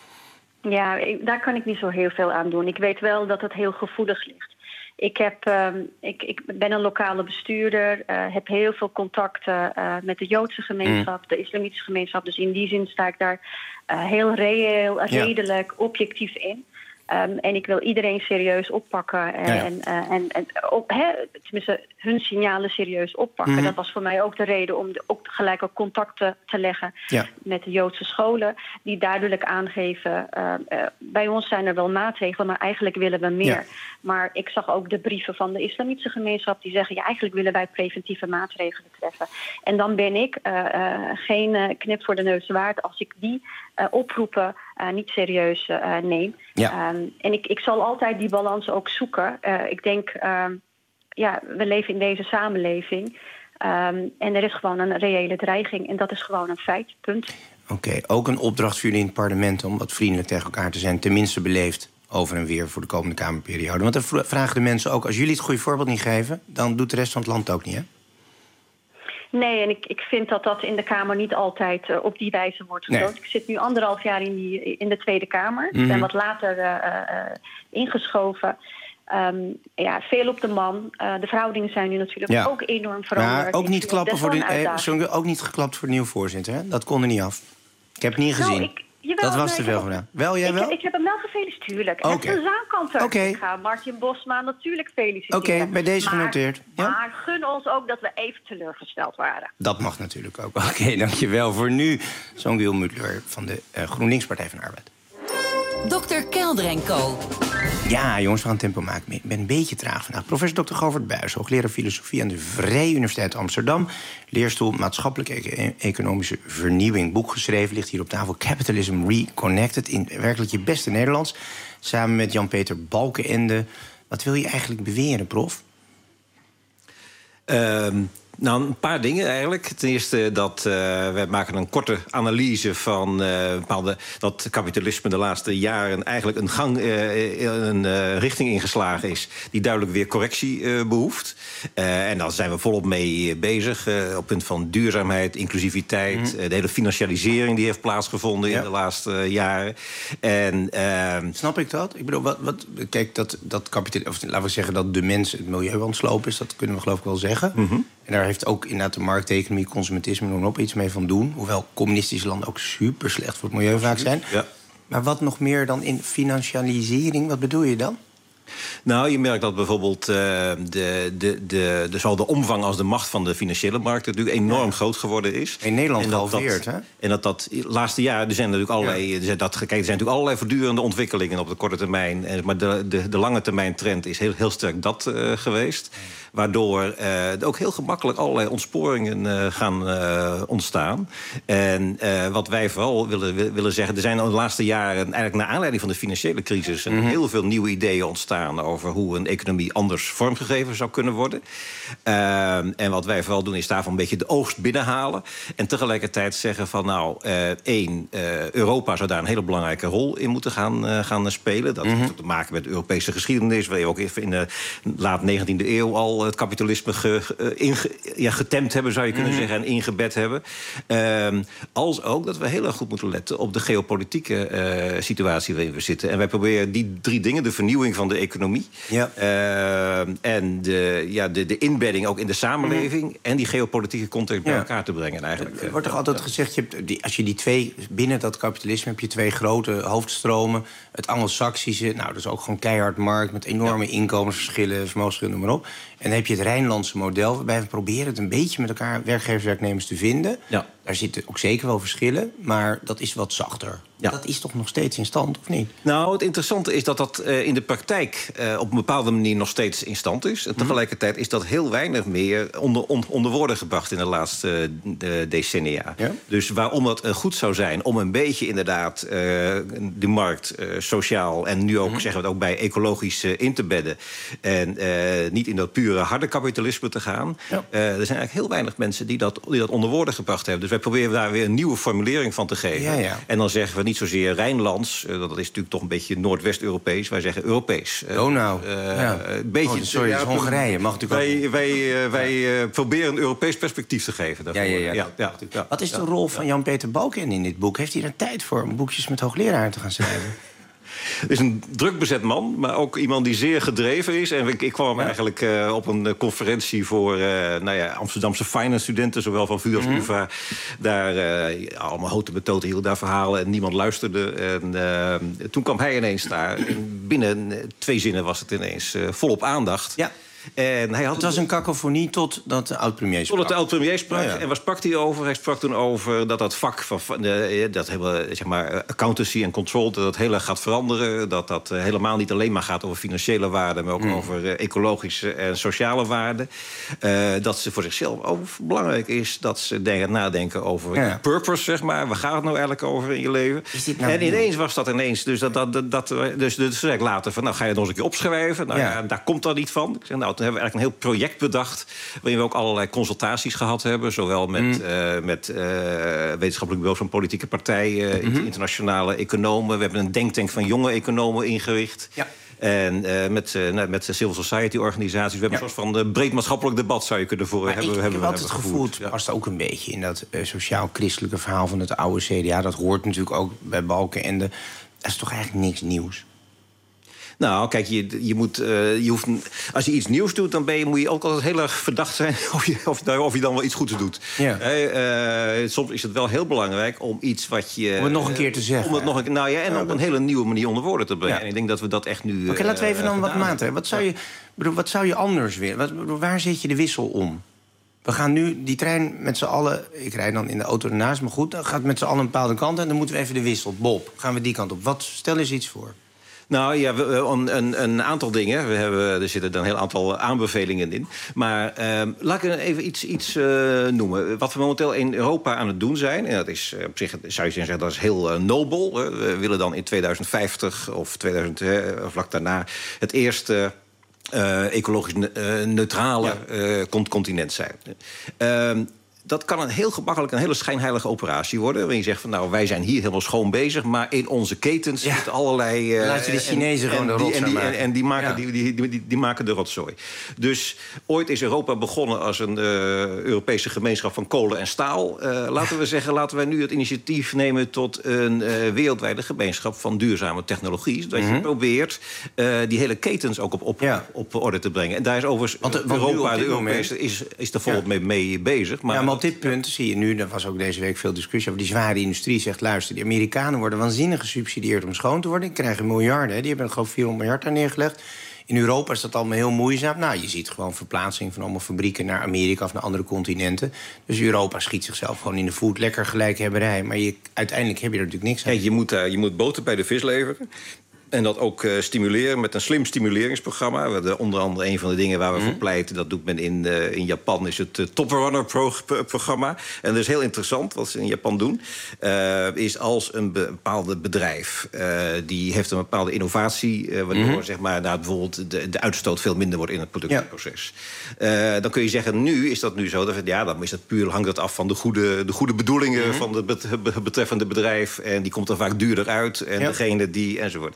Ja, ik, daar kan ik niet zo heel veel aan doen. Ik weet wel dat het heel gevoelig ligt. Ik, heb, um, ik, ik ben een lokale bestuurder, uh, heb heel veel contacten uh, met de Joodse gemeenschap, mm. de islamitische gemeenschap. Dus in die zin sta ik daar uh, heel reëel, redelijk, ja. objectief in. Um, en ik wil iedereen serieus oppakken. En, ja, ja. en, uh, en, en op, he, tenminste, hun signalen serieus oppakken. Mm-hmm. Dat was voor mij ook de reden om de, ook gelijk ook contacten te leggen ja. met de Joodse scholen. Die duidelijk aangeven, uh, uh, bij ons zijn er wel maatregelen, maar eigenlijk willen we meer. Ja. Maar ik zag ook de brieven van de islamitische gemeenschap die zeggen, ja, eigenlijk willen wij preventieve maatregelen treffen. En dan ben ik uh, uh, geen uh, knip voor de neus waard als ik die uh, oproepen uh, niet serieus uh, neem. Ja. Um, en ik, ik zal altijd die balans ook zoeken. Uh, ik denk, uh, ja, we leven in deze samenleving. Um, en er is gewoon een reële dreiging. En dat is gewoon een feit, punt. Oké, okay, ook een opdracht voor jullie in het parlement om wat vriendelijk tegen elkaar te zijn. Tenminste beleefd over en weer voor de komende Kamerperiode. Want dan vragen de mensen ook, als jullie het goede voorbeeld niet geven, dan doet de rest van het land ook niet, hè? Nee, en ik, ik vind dat dat in de Kamer niet altijd uh, op die wijze wordt gedaan. Nee. Ik zit nu anderhalf jaar in, die, in de Tweede Kamer. Mm-hmm. Ik ben wat later uh, uh, ingeschoven. Um, ja, veel op de man. Uh, de verhoudingen zijn nu natuurlijk ja. ook enorm veranderd. Maar ook niet, klappen voor de, eh, ook niet geklapt voor de nieuwe voorzitter, hè? Dat kon er niet af. Ik heb het niet gezien. Nou, ik, jawel, dat was nee, te veel gedaan. Wel, jij ik, wel? Ik heb hem wel gefeliciteerd, tuurlijk. Okay. En de zaankant okay. Ik ga Martin Bosma natuurlijk feliciteren. Oké, okay, bij deze maar, genoteerd. Ja? Maar gun ons ook dat we even teleurgesteld waren. Dat mag natuurlijk ook. Oké, okay, dankjewel voor nu. Songül Muttler van de uh, GroenLinks Partij van de Arbeid. dokter Kelder en Co. Ja, jongens, we gaan tempo maken. Ik ben een beetje traag vandaag. Professor dokter Govert Buijs, hoogleraar filosofie aan de Vrije Universiteit Amsterdam. Leerstoel maatschappelijke economische vernieuwing. Boek geschreven, ligt hier op tafel. Capitalism Reconnected, in werkelijk je beste Nederlands. Samen met Jan-Peter Balkenende. Wat wil je eigenlijk beweren, prof? Um, Nou, een paar dingen eigenlijk. Ten eerste dat uh, wij maken een korte analyse van uh, bepaalde, dat kapitalisme de laatste jaren eigenlijk een gang, uh, een uh, richting ingeslagen is die duidelijk weer correctie uh, behoeft. Uh, en daar zijn we volop mee bezig. Uh, op het punt van duurzaamheid, inclusiviteit, mm-hmm. uh, de hele financialisering die heeft plaatsgevonden ja. in de laatste uh, jaren. En, uh, Snap ik dat? Ik bedoel, wat, wat, kijk, dat, dat kapitalisme, of laten we zeggen dat de mens het milieu aan het slopen is, dat kunnen we geloof ik wel zeggen. Mm-hmm. En daar heeft ook inderdaad de markteconomie, consumentisme, noem op iets mee van doen. Hoewel communistische landen ook super slecht voor het milieu vaak zijn. Ja. Maar wat nog meer dan in financialisering, wat bedoel je dan? Nou, je merkt dat bijvoorbeeld uh, de, de, de, de, zowel de omvang als de macht van de financiële markten natuurlijk enorm ja. groot geworden is. In Nederland gehalveerd, hè? En dat dat laatste jaar, er zijn natuurlijk allerlei, ja. er zijn, dat, kijk, er zijn natuurlijk allerlei voortdurende ontwikkelingen op de korte termijn. Maar de, de, de lange termijn trend is heel, heel sterk dat uh, geweest. Waardoor uh, er ook heel gemakkelijk allerlei ontsporingen uh, gaan uh, ontstaan. En uh, wat wij vooral willen, willen zeggen, er zijn de laatste jaren, eigenlijk naar aanleiding van de financiële crisis, mm-hmm. heel veel nieuwe ideeën ontstaan over hoe een economie anders vormgegeven zou kunnen worden. Uh, en wat wij vooral doen is daarvan een beetje de oogst binnenhalen. En tegelijkertijd zeggen van nou, uh, één, uh, Europa zou daar een hele belangrijke rol in moeten gaan, uh, gaan spelen. Dat mm-hmm. heeft te maken met de Europese geschiedenis, waar je ook even in de laat negentiende eeuw al het kapitalisme ge, uh, inge, ja, getemd hebben, zou je kunnen mm-hmm. zeggen, en ingebed hebben. Uh, als ook dat we heel erg goed moeten letten op de geopolitieke uh, situatie waarin we zitten. En wij proberen die drie dingen, de vernieuwing van de economie, ja. uh, en de, ja, de, de inbedding ook in de samenleving mm-hmm. en die geopolitieke context bij ja. elkaar te brengen eigenlijk. Er wordt toch altijd gezegd, je hebt die, als je die twee, binnen dat kapitalisme heb je twee grote hoofdstromen. Het Anglo-Saxische, nou, dat is ook gewoon keihard markt met enorme ja. inkomensverschillen, vermogensverschillen, noem maar op. En dan heb je het Rijnlandse model, waarbij we proberen het een beetje met elkaar, werkgevers, werknemers, te vinden. Ja. Daar zitten ook zeker wel verschillen, maar dat is wat zachter. Ja. Dat is toch nog steeds in stand, of niet? Nou, het interessante is dat dat uh, in de praktijk uh, op een bepaalde manier nog steeds in stand is. En tegelijkertijd is dat heel weinig meer onder, on, onder woorden gebracht in de laatste uh, decennia. Ja? Dus waarom het uh, goed zou zijn om een beetje inderdaad uh, de markt uh, sociaal en nu ook, mm-hmm. zeggen we het ook bij ecologisch uh, in te bedden. En uh, niet in dat pure harde kapitalisme te gaan. Ja. Uh, er zijn eigenlijk heel weinig mensen die dat, die dat onder woorden gebracht hebben. Dus wij proberen daar weer een nieuwe formulering van te geven. Ja, ja. En dan zeggen we niet zozeer Rijnlands, uh, dat is natuurlijk toch een beetje Noordwest-Europees. Wij zeggen Europees. Uh, oh nou. Uh, ja. Een beetje, oh, sorry, ja, Hongarije mag natuurlijk wij, ook. Wij, uh, wij uh, proberen een Europees perspectief te geven. Ja, ja, ja, ja, ja, ja. Wat is de rol van Jan-Peter Balkenende in dit boek? Heeft hij er tijd voor om boekjes met hoogleraren te gaan schrijven? Het is een druk bezet man, maar ook iemand die zeer gedreven is. En ik, ik kwam ja. eigenlijk uh, op een uh, conferentie voor uh, nou ja, Amsterdamse finance studenten, zowel van V U als mm-hmm. U vA. Daar uh, allemaal houten betoten hielden daar verhalen en niemand luisterde. En uh, toen kwam hij ineens daar. En binnen twee zinnen was het ineens uh, volop aandacht. Ja. En hij had het was een kakofonie tot dat de oud-premier sprak. Tot de oud-premier sprak. Ja, ja. En waar sprak hij over? Hij sprak toen over dat dat vak van de, dat hele, zeg maar, accountancy en control, dat dat heel erg gaat veranderen. Dat dat helemaal niet alleen maar gaat over financiële waarden, maar ook mm. over ecologische en sociale waarden. Uh, dat ze voor zichzelf ook belangrijk is dat ze denken, nadenken over ja. purpose, zeg maar. Waar gaat het nou eigenlijk over in je leven? Nou en ineens was dat ineens. Dus dat, dat, dat, dat dus, dus zei ik later van, nou ga je het nog eens een keer opschrijven. Nou ja, ja daar komt dat niet van. Ik zeg, nou, toen hebben we eigenlijk een heel project bedacht, waarin we ook allerlei consultaties gehad hebben, zowel met, mm. uh, met uh, wetenschappelijk bureau van politieke partijen, mm-hmm. internationale economen. We hebben een denktank van jonge economen ingericht. Ja. En uh, met, uh, met civil society organisaties. We hebben ja. een soort van uh, breed maatschappelijk debat, zou je kunnen voor hebben. Ik, ik hebben, heb altijd het gevoel, het past ook een beetje in dat uh, sociaal-christelijke verhaal van het oude C D A. Dat hoort natuurlijk ook bij Balkenende. Dat is toch eigenlijk niks nieuws? Nou, kijk, je, je moet, uh, je hoeft, als je iets nieuws doet, dan ben je, moet je ook altijd heel erg verdacht zijn of je, of, of je dan wel iets goeds doet. Ja. Uh, uh, soms is het wel heel belangrijk om iets wat je... Om het nog een keer te zeggen. Om het nog een, nou ja, en ja, op een hele nieuwe manier onder woorden te brengen. Ja. En ik denk dat we dat echt nu... Oké, okay, laten we even uh, dan wat maatregelen. Wat zou je, bedoel, wat zou je anders willen? Wat, bedoel, waar zet je de wissel om? We gaan nu die trein met z'n allen... Ik rijd dan in de auto ernaast, maar goed... dan gaat met z'n allen een bepaalde kant en dan moeten we even de wissel. Bob, gaan we die kant op. Wat, stel eens iets voor. Nou ja, we, een, een aantal dingen. We hebben, er zitten dan een heel aantal aanbevelingen in. Maar uh, laat ik even iets, iets uh, noemen. Wat we momenteel in Europa aan het doen zijn... en dat is uh, op zich, zou je zeggen, dat is heel uh, nobel. We willen dan in tweeduizend vijftig of tweeduizend, uh, of vlak daarna... het eerste uh, ecologisch ne- uh, neutrale ja. uh, continent zijn. Uh, Dat kan een heel gemakkelijk een hele schijnheilige operatie worden. Waarin je zegt van nou, wij zijn hier helemaal schoon bezig, maar in onze ketens ja. zitten allerlei. Uh, Laten we de Chinezen gewoon de rotzooi en die, maken. En, en die maken, ja. die, die, die, die, die maken de rotzooi. Dus ooit is Europa begonnen als een uh, Europese gemeenschap van kolen en staal. Uh, laten ja. we zeggen, laten wij nu het initiatief nemen tot een uh, wereldwijde gemeenschap van duurzame technologie. Zodat mm-hmm. je probeert uh, die hele ketens ook op, op, ja. op orde te brengen. En daar is overigens want, want Europa, de Europese, moment... is, is er volop ja. mee, mee bezig. Maar, ja, maar op dit punt zie je nu, er was ook deze week veel discussie over die zware industrie. Zegt, luister, die Amerikanen worden waanzinnig gesubsidieerd om schoon te worden. Die krijgen miljarden, hè. Die hebben gewoon vierhonderd miljard daar neergelegd. In Europa is dat allemaal heel moeizaam. Nou, je ziet gewoon verplaatsing van allemaal fabrieken naar Amerika of naar andere continenten. Dus Europa schiet zichzelf gewoon in de voet. Lekker gelijkhebberij. Maar je, uiteindelijk heb je er natuurlijk niks aan. Kijk, je moet, uh, je moet boter bij de vis leveren. En dat ook uh, stimuleren met een slim stimuleringsprogramma. De, onder andere een van de dingen waar we mm. voor pleiten... dat doet men in, uh, in Japan, is het uh, Top Runner-programma. En dat is heel interessant wat ze in Japan doen. Uh, is als een be- bepaalde bedrijf... Uh, die heeft een bepaalde innovatie... Uh, waardoor mm. zeg maar, nou, bijvoorbeeld de, de uitstoot veel minder wordt in het productieproces. Ja. Uh, dan kun je zeggen, nu is dat nu zo. Dat, ja, dan is dat puur, hangt dat af van de goede, de goede bedoelingen... Mm. van het betreffende bedrijf. En die komt er vaak duurder uit. En ja. degene die, enzovoort.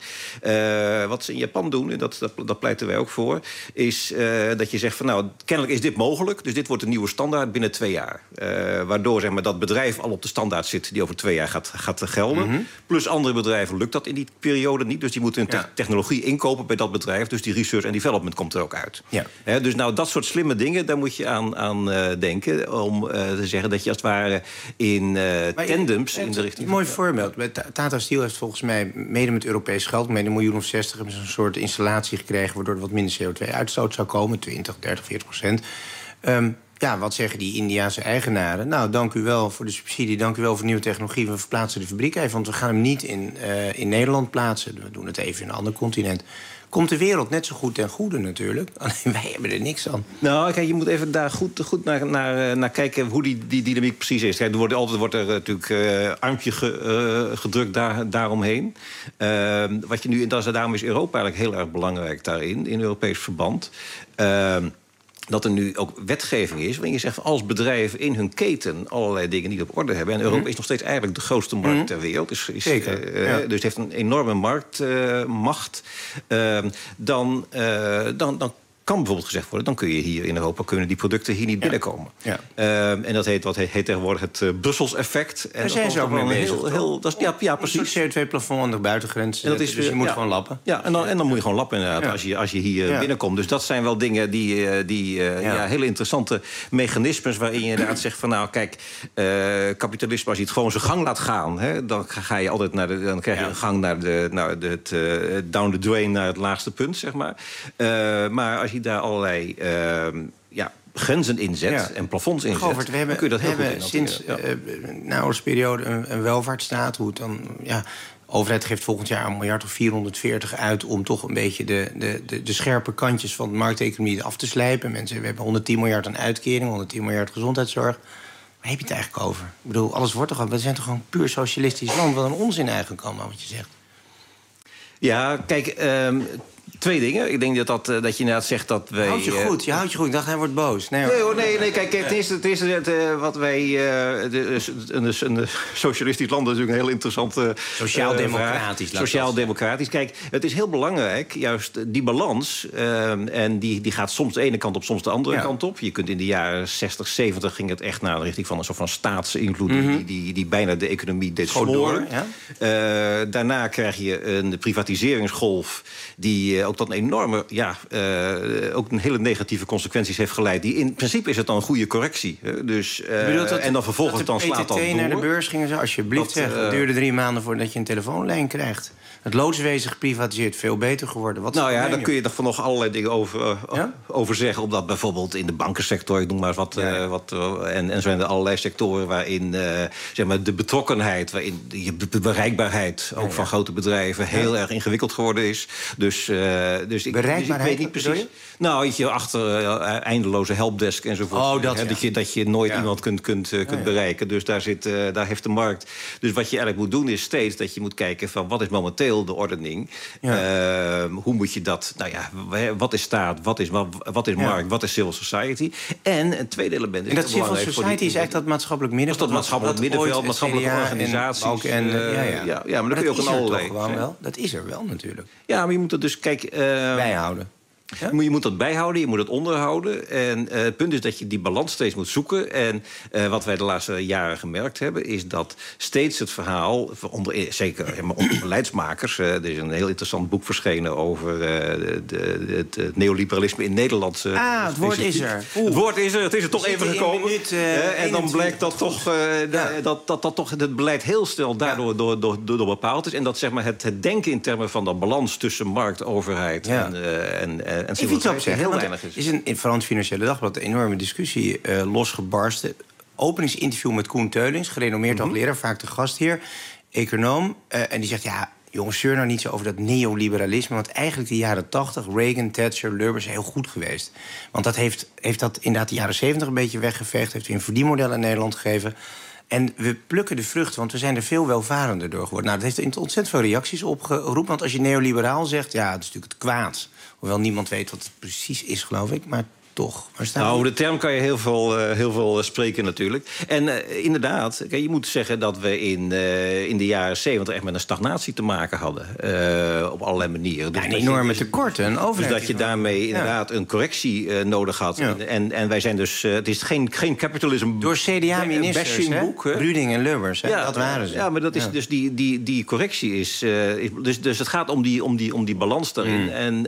Uh, wat ze in Japan doen, en dat, dat, dat pleiten wij ook voor... is uh, dat je zegt van nou, kennelijk is dit mogelijk... dus dit wordt een nieuwe standaard binnen twee jaar. Uh, waardoor zeg maar, dat bedrijf al op de standaard zit... die over twee jaar gaat, gaat gelden. Mm-hmm. Plus andere bedrijven lukt dat in die periode niet. Dus die moeten hun te- ja. technologie inkopen bij dat bedrijf. Dus die research en development komt er ook uit. Ja. Uh, dus nou, dat soort slimme dingen, daar moet je aan, aan uh, denken... om uh, te zeggen dat je als het ware in uh, tandems... Je, in de richting een mooi voorbeeld. Tata Steel heeft volgens mij mede met Europees geld... mede een miljoen of zestig hebben ze een soort installatie gekregen... waardoor er wat minder C O twee uitstoot zou komen. twintig, dertig, veertig procent. Um, ja, wat zeggen die Indiase eigenaren? Nou, dank u wel voor de subsidie, dank u wel voor nieuwe technologie. We verplaatsen de fabriek even, want we gaan hem niet in, uh, in Nederland plaatsen. We doen het even in een ander continent. Komt de wereld net zo goed ten goede natuurlijk. Alleen wij hebben er niks aan. Nou, kijk, je moet even daar goed, goed naar, naar, naar kijken hoe die, die dynamiek precies is. Kijk, er wordt, altijd wordt er natuurlijk uh, armpje ge, uh, gedrukt daar, daaromheen. Uh, wat je nu, dat is, daarom is Europa eigenlijk heel erg belangrijk daarin, in Europees verband. Uh, dat er nu ook wetgeving is waarin je zegt... van als bedrijven in hun keten allerlei dingen niet op orde hebben... en Europa mm. is nog steeds eigenlijk de grootste markt mm. ter wereld. Is, is, Zeker, uh, ja. Dus het heeft een enorme marktmacht. Uh, dan, uh, dan, dan kan bijvoorbeeld gezegd worden... dan kun je hier in Europa kunnen die producten hier niet ja. binnenkomen. Ja. Uh, en dat heet, wat heet, heet tegenwoordig het uh, Brussels effect. En daar zijn ze ook mee bezig. Heel, heel, dat is, ja, ja, precies. Een soort C O twee plafond aan de buitengrens. En dat is, dus je moet ja. gewoon lappen. Ja, en dan, en dan moet je gewoon lappen inderdaad, ja. als, je, als je hier ja. binnenkomt. Dus dat zijn wel dingen die, die uh, ja. Ja, hele interessante mechanismes... waarin je inderdaad zegt van nou, kijk, uh, kapitalisme, als je het gewoon zijn gang laat gaan... Hè, dan ga je altijd naar de, dan krijg je ja. een gang naar de, naar de het, uh, down the drain, naar het laagste punt, zeg maar. Uh, maar als je daar allerlei Uh, ja, grenzen inzet ja. en plafonds inzet... Govert, we hebben, kun je dat heel we goed hebben sinds ja. uh, nauwelijks periode een, een welvaartsstaat... hoe het dan, ja, de overheid geeft volgend jaar een miljard of vierhonderdveertig uit... om toch een beetje de, de, de, de scherpe kantjes van de markteconomie af te slijpen. Mensen, we hebben honderdtien miljard aan uitkering, honderdtien miljard gezondheidszorg. Waar heb je het eigenlijk over? Ik bedoel, alles wordt toch al... we zijn toch gewoon puur socialistisch land? Wat een onzin eigenlijk allemaal wat je zegt. Ja, kijk... Um, Twee dingen. Ik denk dat, dat, dat je inderdaad zegt dat wij... Houd je goed, je houdt je goed. Ik dacht, hij wordt boos. Nee, nee, hoor, nee, nee kijk, het is, het is het, uh, wat wij... Uh, de, een, een socialistisch land is natuurlijk een heel interessante uh, Sociaal-democratisch. Sociaal-democratisch. Kijk, het is heel belangrijk, juist die balans... Uh, en die, die gaat soms de ene kant op, soms de andere ja. kant op. Je kunt in de jaren zestig, zeventig ging het echt naar de richting van een soort van staatsinvloed... Mm-hmm. die, die, die bijna de economie deed smoren. Ja? Uh, daarna krijg je een privatiseringsgolf... die uh, ook tot een enorme, ja, uh, ook een hele negatieve consequenties heeft geleid. Die in principe is het dan een goede correctie. Hè? Dus, uh, dat, en dan vervolgens dan slaat dat door. Als de P T T naar de beurs gingen ze, alsjeblieft zeggen... Uh, het duurde drie maanden voordat je een telefoonlijn krijgt. Het loodswezen geprivatiseerd, veel beter geworden. Wat nou ja, daar kun je er van nog allerlei dingen over, uh, ja? over zeggen. Omdat bijvoorbeeld in de bankensector, ik noem maar eens wat... Ja. Uh, wat uh, en, en zo zijn er allerlei sectoren waarin uh, zeg maar de betrokkenheid... waarin de bereikbaarheid ook ja, ja. van grote bedrijven heel ja. erg ingewikkeld geworden is. Dus... Uh, dus ik, Bereikbaarheid, dus ik weet niet precies. Nou, je achter uh, eindeloze helpdesk enzovoort. Oh, dat, hè, ja. dat, je, dat je nooit ja. iemand kunt, kunt, uh, kunt ja, ja. bereiken. Dus daar, zit, uh, daar heeft de markt. Dus wat je eigenlijk moet doen is steeds dat je moet kijken van wat is momenteel de ordening. Ja. Uh, hoe moet je dat, nou ja, wat is staat, wat is, wat, wat is markt, ja. wat is civil society. En een tweede element is en dat civil society die, is eigenlijk dat maatschappelijk middenveld. Dat maatschappelijk middenveld, maatschappelijke organisaties. En, ook en, uh, ja, ja. Ja, ja, maar dat kun je ook in allerlei. Wel. Dat is er wel natuurlijk. Ja, maar je moet er dus, kijk... Uh, bijhouden. Ja? Je moet dat bijhouden, je moet het onderhouden. En uh, het punt is dat je die balans steeds moet zoeken. En uh, wat wij de laatste jaren gemerkt hebben... is dat steeds het verhaal, onder, zeker onder beleidsmakers... Uh, er is een heel interessant boek verschenen over uh, de, de, het, het neoliberalisme in Nederland. Uh, ah, het woord is er. Oeh. Het woord is er, het is er toch even gekomen. Minuut, uh, uh, en dan blijkt dat toch, uh, ja. dat, dat, dat toch het beleid heel snel daardoor ja. door, door, door, door bepaald is. En dat zeg maar, het, het denken in termen van dat balans tussen markt, overheid ja. en... Uh, en, en En even iets op zeggen, heel weinig is. is een, in Frans Financiële Dagblad een enorme discussie uh, losgebarsten. Openingsinterview met Koen Teulings, gerenommeerd mm-hmm. hoogleraar, vaak de gast hier, econoom. Uh, en die zegt, ja, jongens, zeur nou niet zo over dat neoliberalisme. Want eigenlijk de jaren tachtig, Reagan, Thatcher, Lubbers, heel goed geweest. Want dat heeft, heeft dat inderdaad de jaren zeventig een beetje weggeveegd. Heeft hij een verdienmodel in Nederland gegeven. En we plukken de vruchten, want we zijn er veel welvarender door geworden. Nou, dat heeft ontzettend veel reacties opgeroepen. Want als je neoliberaal zegt, ja, dat is natuurlijk het kwaad. Hoewel niemand weet wat het precies is, geloof ik. Maar toch, waar staan Nou, we? de term kan je heel veel, uh, heel veel spreken natuurlijk. En uh, inderdaad, kijk, je moet zeggen dat we in, uh, in de jaren zeventig... echt met een stagnatie te maken hadden. Uh, op allerlei manieren. Dus ja, een enorme tekorten. Een overheid. Dus dat je daarmee inderdaad ja. een correctie uh, nodig had. Ja. En, en wij zijn dus... Uh, het is geen, geen capitalism... Door C D A-ministers, boek, Ruding en Lubbers, hè? Ja, dat waren ze. Ja, maar dat is, ja. dus die, die, die correctie is... Uh, is dus, dus het gaat om die, om die, om die balans daarin. Mm. En...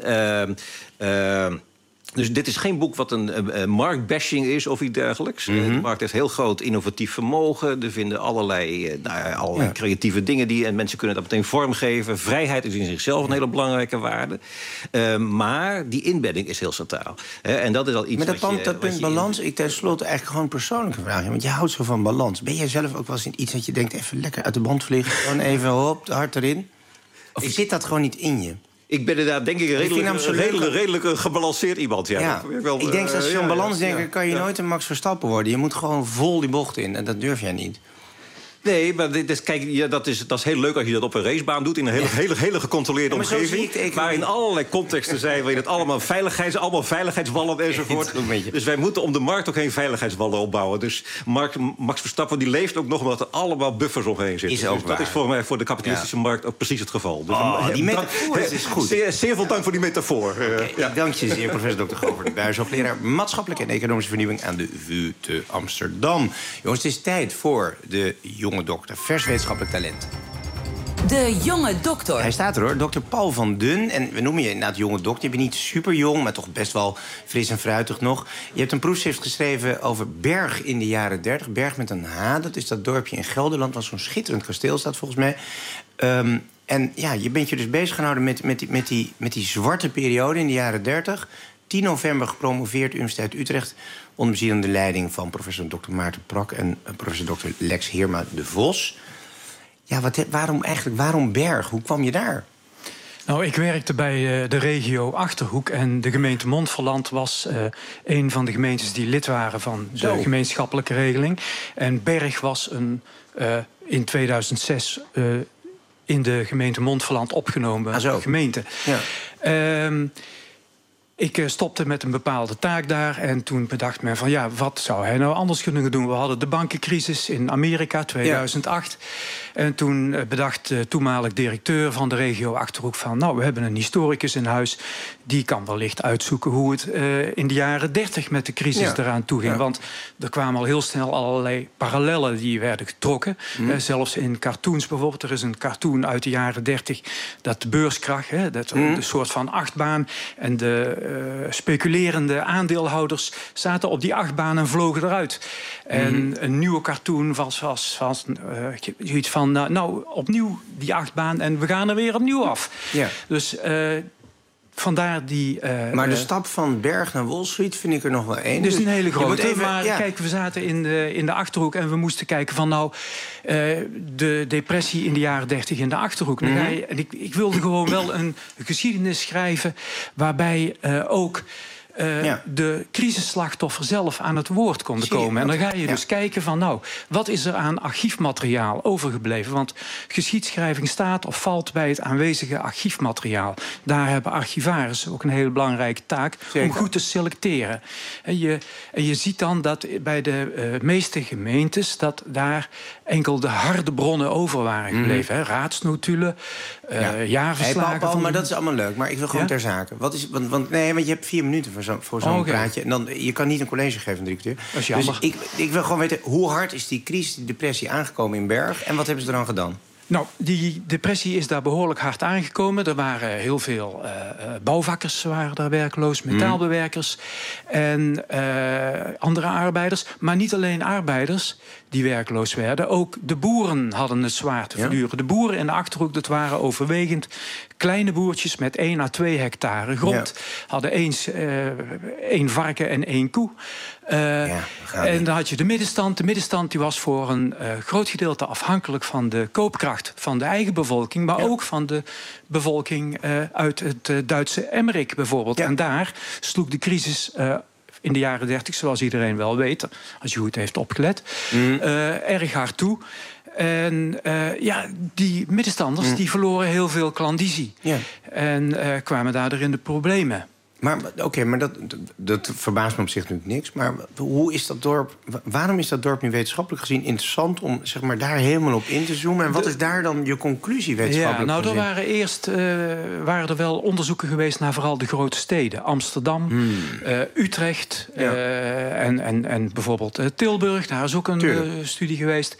Uh, uh, Dus dit is geen boek wat een, een, een marktbashing is of iets dergelijks. Mm-hmm. De markt heeft heel groot innovatief vermogen. Er vinden allerlei, nou, allerlei ja. creatieve dingen die... en mensen kunnen dat meteen vormgeven. Vrijheid is in zichzelf een hele belangrijke waarde. Uh, maar die inbedding is heel centraal. He, en dat is al iets. Met dat, wat punt, je, dat punt balans, ik tenslotte eigenlijk gewoon een persoonlijke vraag. Want je houdt zo van balans. Ben jij zelf ook wel eens in iets dat je denkt... even lekker uit de band vliegen, gewoon even hop, hard erin? Of ik, zit dat gewoon niet in je? Ik ben inderdaad, denk ik, een redelijk, een redelijk, redelijk gebalanceerd iemand. Ja, ja. Ik, wel, ik denk dat als je zo'n uh, balansdenker... ja, kan je ja. nooit een Max Verstappen worden. Je moet gewoon vol die bocht in. En dat durf jij niet. Nee, maar dit is, kijk, ja, dat, is, dat is heel leuk als je dat op een racebaan doet... in een hele, ja. hele, hele gecontroleerde ja, omgeving. Maar in allerlei contexten zijn waarin het allemaal, veiligheids, allemaal veiligheidswallen enzovoort. Dus wij moeten om de markt ook geen veiligheidswallen opbouwen. Dus Mark, Max Verstappen die leeft ook nog omdat er allemaal buffers omheen zitten. Is ook dus dat is voor mij voor de kapitalistische ja. markt ook precies het geval. Dus oh, een, die metafoor dank, is goed. Zeer, zeer veel dank voor die metafoor. Okay, ja. Ik dank je zeer, professor dokter Govert de Buijs, hoogleraar maatschappelijke en economische vernieuwing aan de V U te Amsterdam. Jongens, het is tijd voor de jonge dokter. Vers wetenschappelijk talent. De jonge dokter. Hij staat er hoor, dokter Paul van Dun. En we noemen je inderdaad jonge dokter. Je bent niet super jong, maar toch best wel fris en fruitig nog. Je hebt een proefschrift geschreven over Berg in de jaren dertig. Berg met een H, dat is dat dorpje in Gelderland... waar zo'n schitterend kasteel staat volgens mij. Um, en ja, je bent je dus bezig gehouden met, met, die, met, die, met die zwarte periode in de jaren dertig. tien november gepromoveerd, Universiteit Utrecht... onder bezielende leiding van professor dokter Maarten Prak... en professor dokter Lex Heerma de Vos. Ja, wat, waarom eigenlijk, waarom Berg? Hoe kwam je daar? Nou, ik werkte bij uh, de regio Achterhoek... en de gemeente Montferland was uh, een van de gemeentes die lid waren... van de Zo. gemeenschappelijke regeling. En Berg was een, uh, in tweeduizend zes uh, in de gemeente Montferland opgenomen ah, gemeente. Ja. Um, Ik stopte met een bepaalde taak daar en toen bedacht men van... ja, wat zou hij nou anders kunnen doen? We hadden de bankencrisis in Amerika, tweeduizend acht. Ja. En toen bedacht de toenmalig directeur van de regio Achterhoek van... nou, we hebben een historicus in huis, die kan wellicht uitzoeken... hoe het uh, in de jaren dertig met de crisis ja. eraan toe ging. Ja. Want er kwamen al heel snel allerlei parallellen die werden getrokken. Mm. Uh, zelfs in cartoons bijvoorbeeld. Er is een cartoon uit de jaren dertig, dat de beurskracht... Hè, dat mm. een soort van achtbaan en de... Uh, speculerende aandeelhouders zaten op die achtbaan en vlogen eruit. Mm-hmm. En een nieuwe cartoon was, was, was uh, zoiets van... Uh, nou, opnieuw die achtbaan en we gaan er weer opnieuw af. Ja. Dus uh, vandaar die... Uh, maar de uh, stap van Berg naar Wall Street vind ik er nog wel één. Dus een hele grote. Even, maar ja. kijk, we zaten in de, in de Achterhoek en we moesten kijken van nou... Uh, de depressie in de jaren dertig in de Achterhoek. Mm-hmm. Dan ga je, en ik, ik wilde gewoon wel een geschiedenis schrijven waarbij uh, ook... Uh, ja. de crisisslachtoffer zelf aan het woord konden komen. En dan ga je ja. dus kijken van, nou, wat is er aan archiefmateriaal overgebleven? Want geschiedschrijving staat of valt bij het aanwezige archiefmateriaal. Daar hebben archivarissen ook een hele belangrijke taak Zeker. om goed te selecteren. En je, en je ziet dan dat bij de uh, meeste gemeentes... dat daar enkel de harde bronnen over waren gebleven. Mm-hmm. Raadsnotulen, uh, ja. jaarverslagen... Hey, Paul, Paul, van... maar dat is allemaal leuk. Maar ik wil gewoon ja? ter zake. Wat is, want, want, nee, want je hebt vier minuten voor Zo, voor zo'n oh, okay. praatje. En dan, je kan niet een college geven van drie kwartier. Dat is jammer. Dus ik, ik wil gewoon weten, hoe hard is die crisis, die depressie aangekomen in Berg? En wat hebben ze eraan gedaan? Nou, die depressie is daar behoorlijk hard aangekomen. Er waren heel veel uh, bouwvakkers waren daar werkloos, metaalbewerkers mm. en uh, andere arbeiders. Maar niet alleen arbeiders die werkloos werden. Ook de boeren hadden het zwaar te verduren. Ja? De boeren in de Achterhoek, dat waren overwegend kleine boertjes met één à twee hectare grond. Ja. Hadden eens uh, één varken en één koe. Uh, ja, en dan had je de middenstand. De middenstand die was voor een uh, groot gedeelte afhankelijk van de koopkracht van de eigen bevolking, maar ja. ook van de bevolking uh, uit het uh, Duitse Emmerich bijvoorbeeld. Ja. En daar sloeg de crisis uh, in de jaren dertig, zoals iedereen wel weet, als je goed heeft opgelet, mm. uh, erg hard toe. En uh, ja, die middenstanders mm. die verloren heel veel klandizie. Ja. En uh, kwamen daardoor in de problemen. Maar oké, okay, maar dat, dat verbaast me op zich natuurlijk niks. Maar hoe is dat dorp? Waarom is dat dorp nu wetenschappelijk gezien interessant om zeg maar daar helemaal op in te zoomen? En wat is daar dan je conclusie wetenschappelijk Ja, nou, gezien? er waren eerst uh, waren er wel onderzoeken geweest naar vooral de grote steden, Amsterdam, hmm. uh, Utrecht ja. uh, en, en, en bijvoorbeeld uh, Tilburg. Daar is ook een uh, studie geweest.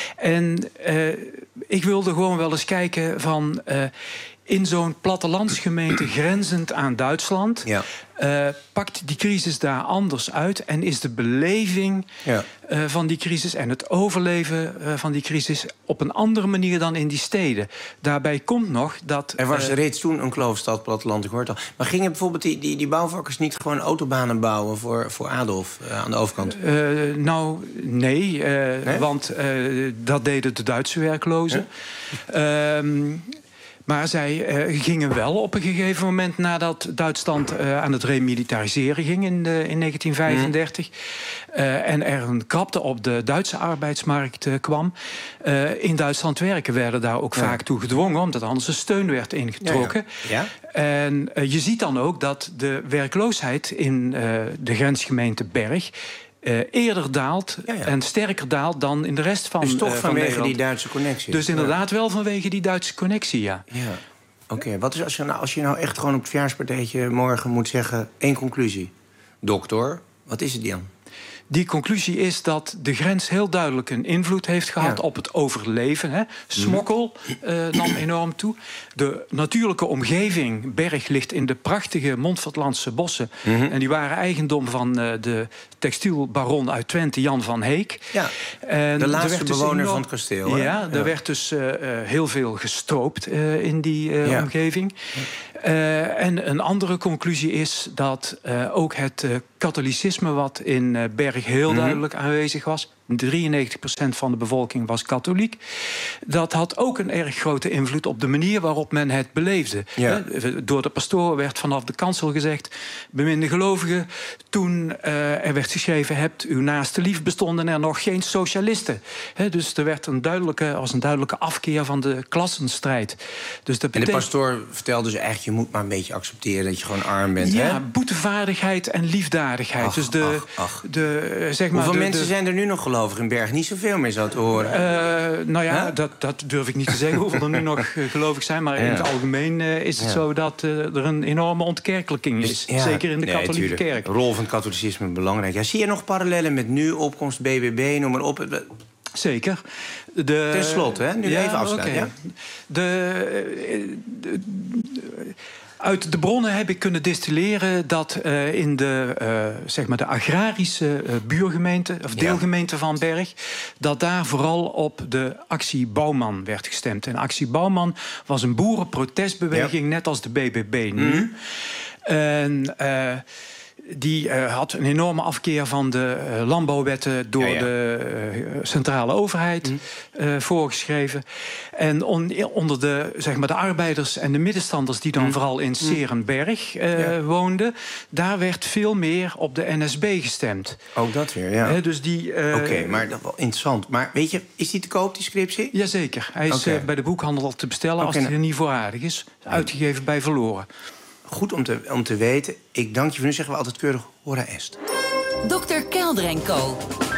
En uh, ik wilde gewoon wel eens kijken van. Uh, In zo'n plattelandsgemeente grenzend aan Duitsland... Ja. Uh, pakt die crisis daar anders uit... en is de beleving ja. uh, van die crisis en het overleven uh, van die crisis... op een andere manier dan in die steden. Daarbij komt nog dat... Er was uh, reeds toen een kloofstad, platteland, ik hoor het al. Maar gingen bijvoorbeeld die, die, die bouwvakkers niet gewoon autobanen bouwen... voor, voor Adolf uh, aan de overkant? Uh, nou, nee, uh, nee? want uh, dat deden de Duitse werklozen... Ja? Um, Maar zij uh, gingen wel op een gegeven moment nadat Duitsland uh, aan het remilitariseren ging in, de, in negentien vijfendertig. Mm. Uh, en er een krapte op de Duitse arbeidsmarkt uh, kwam. Uh, in Duitsland werken werden daar ook ja. vaak toe gedwongen, omdat anders de steun werd ingetrokken. Ja, ja. Ja? En uh, je ziet dan ook dat de werkloosheid in uh, de grensgemeente Berg... Uh, eerder daalt ja, ja. en sterker daalt dan in de rest van Dus toch uh, vanwege Nederland. die Duitse connectie? Dus inderdaad ja. wel vanwege die Duitse connectie, ja. ja. Oké, okay. Wat is als je, nou, als je nou echt gewoon op het verjaarspartijtje morgen moet zeggen... één conclusie. Dokter, wat is het dan? Die conclusie is dat de grens heel duidelijk een invloed heeft gehad ja. op het overleven. Hè. Smokkel uh, nam enorm toe. De natuurlijke omgeving, Berg, ligt in de prachtige Montferlandse bossen. Mm-hmm. En die waren eigendom van uh, de textielbaron uit Twente, Jan van Heek. Ja, en de laatste dus bewoner enorm, van het kasteel. Ja, ja, er werd dus uh, uh, heel veel gestroopt uh, in die uh, ja. omgeving. Uh, en een andere conclusie is dat uh, ook het uh, katholicisme wat in uh, Berg heel mm-hmm. duidelijk aanwezig was... drieënnegentig procent van de bevolking was katholiek. Dat had ook een erg grote invloed op de manier waarop men het beleefde. Ja. Door de pastoor werd vanaf de kansel gezegd... beminde gelovigen, toen uh, er werd geschreven... hebt uw naaste lief, bestonden er nog geen socialisten. He, dus er werd een duidelijke, als een duidelijke afkeer van de klassenstrijd. Dus dat betekent... En de pastoor vertelde dus echt... je moet maar een beetje accepteren dat je gewoon arm bent. Ja, hè? boetevaardigheid en liefdadigheid. Ach, dus de, ach, ach. de, zeg maar, Hoeveel de, mensen de, zijn er nu nog gelovig in Berg? Niet zoveel meer zo te horen. Uh, nou ja, huh? dat, dat durf ik niet te zeggen hoeveel er nu nog uh, gelovig zijn. Maar ja. in het algemeen uh, is het ja. zo dat uh, er een enorme ontkerkelijking is. Ja. Zeker in de nee, katholieke tuurlijk. kerk. De rol van het katholicisme is belangrijk. Ja, zie je nog parallellen met nu, opkomst, B B B, noem maar op? Zeker. De, Ten slotte, hè? Nu ja, even afsluiten. Okay. Ja? De, de, de, uit de bronnen heb ik kunnen distilleren dat uh, in de, uh, zeg maar de agrarische uh, buurgemeente, of deelgemeente ja. van Berg, dat daar vooral op de actie Bouwman werd gestemd. En actie Bouwman was een boerenprotestbeweging, ja. net als de B B B nu. Mm-hmm. En uh, die uh, had een enorme afkeer van de uh, landbouwwetten door ja, ja. de uh, centrale overheid mm. uh, voorgeschreven. En on, onder de, zeg maar, de arbeiders en de middenstanders die dan mm. vooral in 's-Heerenberg uh, ja. woonden, daar werd veel meer op de N S B gestemd. Ook dat weer, ja. Uh, dus die. Uh, Oké, okay, maar dat wel interessant. Maar weet je, is die te koop, die scriptie? Jazeker. Hij is okay. uh, bij de boekhandel al te bestellen okay, als hij er niet voorradig is. Uitgegeven bij Verloren. Goed om te, om te weten. Ik dank je voor nu, zeggen we altijd keurig hora est. dokter Kelder en Co.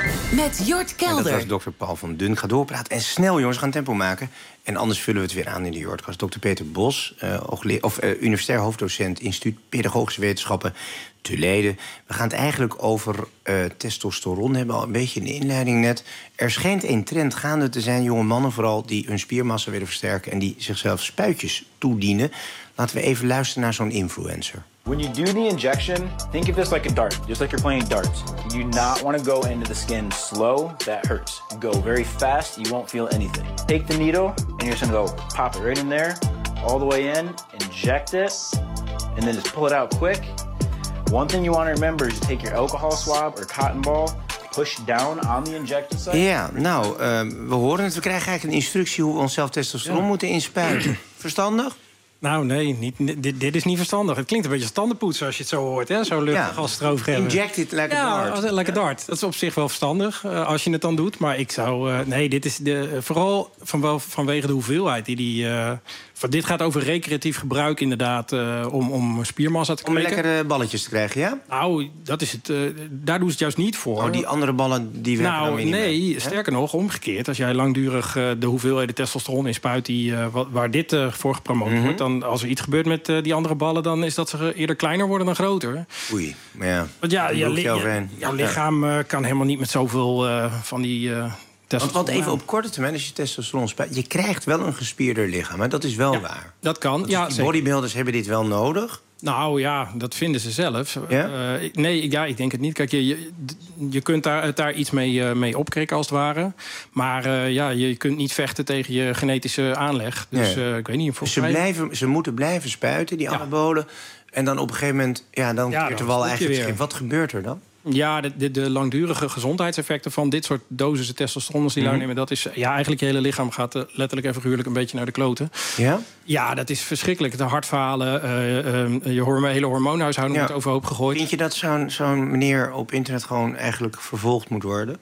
Met Jort Kelder. En dat was dokter Paul van Dun. Ga doorpraten. En snel, jongens, we gaan tempo maken. En anders vullen we het weer aan in de Jortkast. dokter Peter Bos, uh, of, uh, universitair hoofddocent Instituut Pedagogische Wetenschappen te Leiden. We gaan het eigenlijk over uh, testosteron hebben. Al een beetje in de inleiding net. Er schijnt een trend gaande te zijn, jonge mannen vooral, die hun spiermassa willen versterken en die zichzelf spuitjes toedienen. Laten we even luisteren naar zo'n influencer. When you do the injection, think of this like a dart, just like you're playing darts. You do not want to go into the skin slow, that hurts. Go very fast, you won't feel anything. Take the needle, and you're just gonna go pop it right in there, all the way in, inject it, and then just pull it out quick. One thing you want to remember is to take your alcohol swab or cotton ball, push down on the injection site. Ja, nou, uh, we horen het. We krijgen eigenlijk een instructie hoe we onszelf testosteron ja. moeten inspuiten. Verstandig? Nou, nee, niet, dit, dit is niet verstandig. Het klinkt een beetje als tandenpoetsen als je het zo hoort, hè? Zo luchtig ja. als het erover hebben. Inject it like ja, a dart. Like a dart. Dat is op zich wel verstandig, uh, als je het dan doet. Maar ik zou... Uh, nee, dit is de, vooral van, wel, vanwege de hoeveelheid die... die uh, van, dit gaat over recreatief gebruik inderdaad, uh, om, om spiermassa te kweken. Om lekkere balletjes te krijgen, ja? Nou, dat is het, uh, daar doen ze het juist niet voor. Oh, die andere ballen, die werken nou, dan weer niet nee, mee, sterker nog, omgekeerd. Als jij langdurig uh, de hoeveelheden testosteron inspuit die, uh, waar dit uh, voor gepromoot mm-hmm. wordt, dan als er iets gebeurt met uh, die andere ballen, dan is dat ze eerder kleiner worden dan groter. Oei, maar ja. Want ja, ja, li- ja jouw lichaam uh, kan helemaal niet met zoveel uh, van die uh, Want, want even op korte termijn, als je testosteron spuit, je krijgt wel een gespierder lichaam, hè? Dat is wel ja, waar. Dat kan, dus ja. Die bodybuilders hebben dit wel nodig. Nou ja, dat vinden ze zelf. Ja? Uh, nee, ja, ik denk het niet. Kijk, je, je, je kunt daar, daar iets mee, uh, mee opkrikken als het ware. Maar uh, ja, je kunt niet vechten tegen je genetische aanleg. Dus nee. uh, ik weet niet. Dus ze, mij... blijven, ze moeten blijven spuiten, die ja. anabolen. En dan op een gegeven moment, ja, dan ja, keert de wal eigenlijk schip. Wat gebeurt er dan? Ja, de, de, de langdurige gezondheidseffecten van dit soort dosissen testosteron die mm-hmm. nemen, dat is ja, eigenlijk je hele lichaam gaat uh, letterlijk en figuurlijk een beetje naar de kloten. Ja? Ja, dat is verschrikkelijk. De hartfalen, uh, uh, je horm- hele hormoonhuishouding ja. wordt overhoop gegooid. Vind je dat zo'n, zo'n meneer op internet gewoon eigenlijk vervolgd moet worden?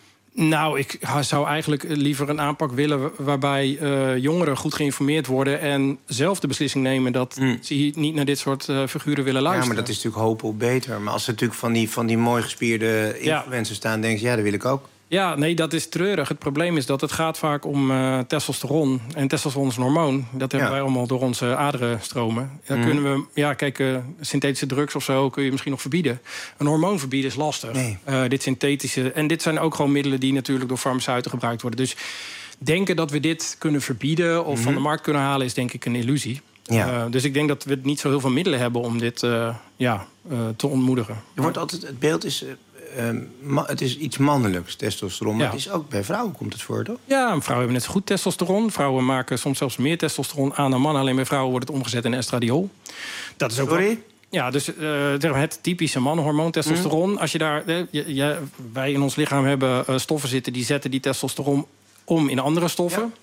Nou, ik zou eigenlijk liever een aanpak willen waarbij uh, jongeren goed geïnformeerd worden en zelf de beslissing nemen dat mm. ze niet naar dit soort uh, figuren willen luisteren. Ja, maar dat is natuurlijk hopen op beter. Maar als er natuurlijk van die, van die mooi gespierde influencers ja. staan, denk je, ja, dat wil ik ook. Ja, nee, dat is treurig. Het probleem is dat het gaat vaak om uh, testosteron. En testosteron is een hormoon. Dat hebben ja. wij allemaal door onze aderen stromen. Dan mm. kunnen we, ja, kijk, uh, synthetische drugs of zo kun je misschien nog verbieden. Een hormoon verbieden is lastig. Nee. Uh, dit synthetische. En dit zijn ook gewoon middelen die natuurlijk door farmaceuten gebruikt worden. Dus denken dat we dit kunnen verbieden of mm. van de markt kunnen halen, is denk ik een illusie. Ja. Uh, dus ik denk dat we niet zo heel veel middelen hebben om dit uh, ja, uh, te ontmoedigen. Er wordt altijd, het beeld is. Uh, Um, ma- het is iets mannelijks, testosteron. Maar ja. het is ook bij vrouwen komt het voor, toch? Ja, vrouwen hebben net zo goed testosteron. Vrouwen maken soms zelfs meer testosteron aan dan mannen. Alleen bij vrouwen wordt het omgezet in estradiol. Dat is ook Sorry? Wel, ja, dus uh, het typische mannenhormoon, testosteron. Mm. Als je daar, uh, je, je, wij in ons lichaam hebben uh, stoffen zitten die zetten die testosteron om in andere stoffen.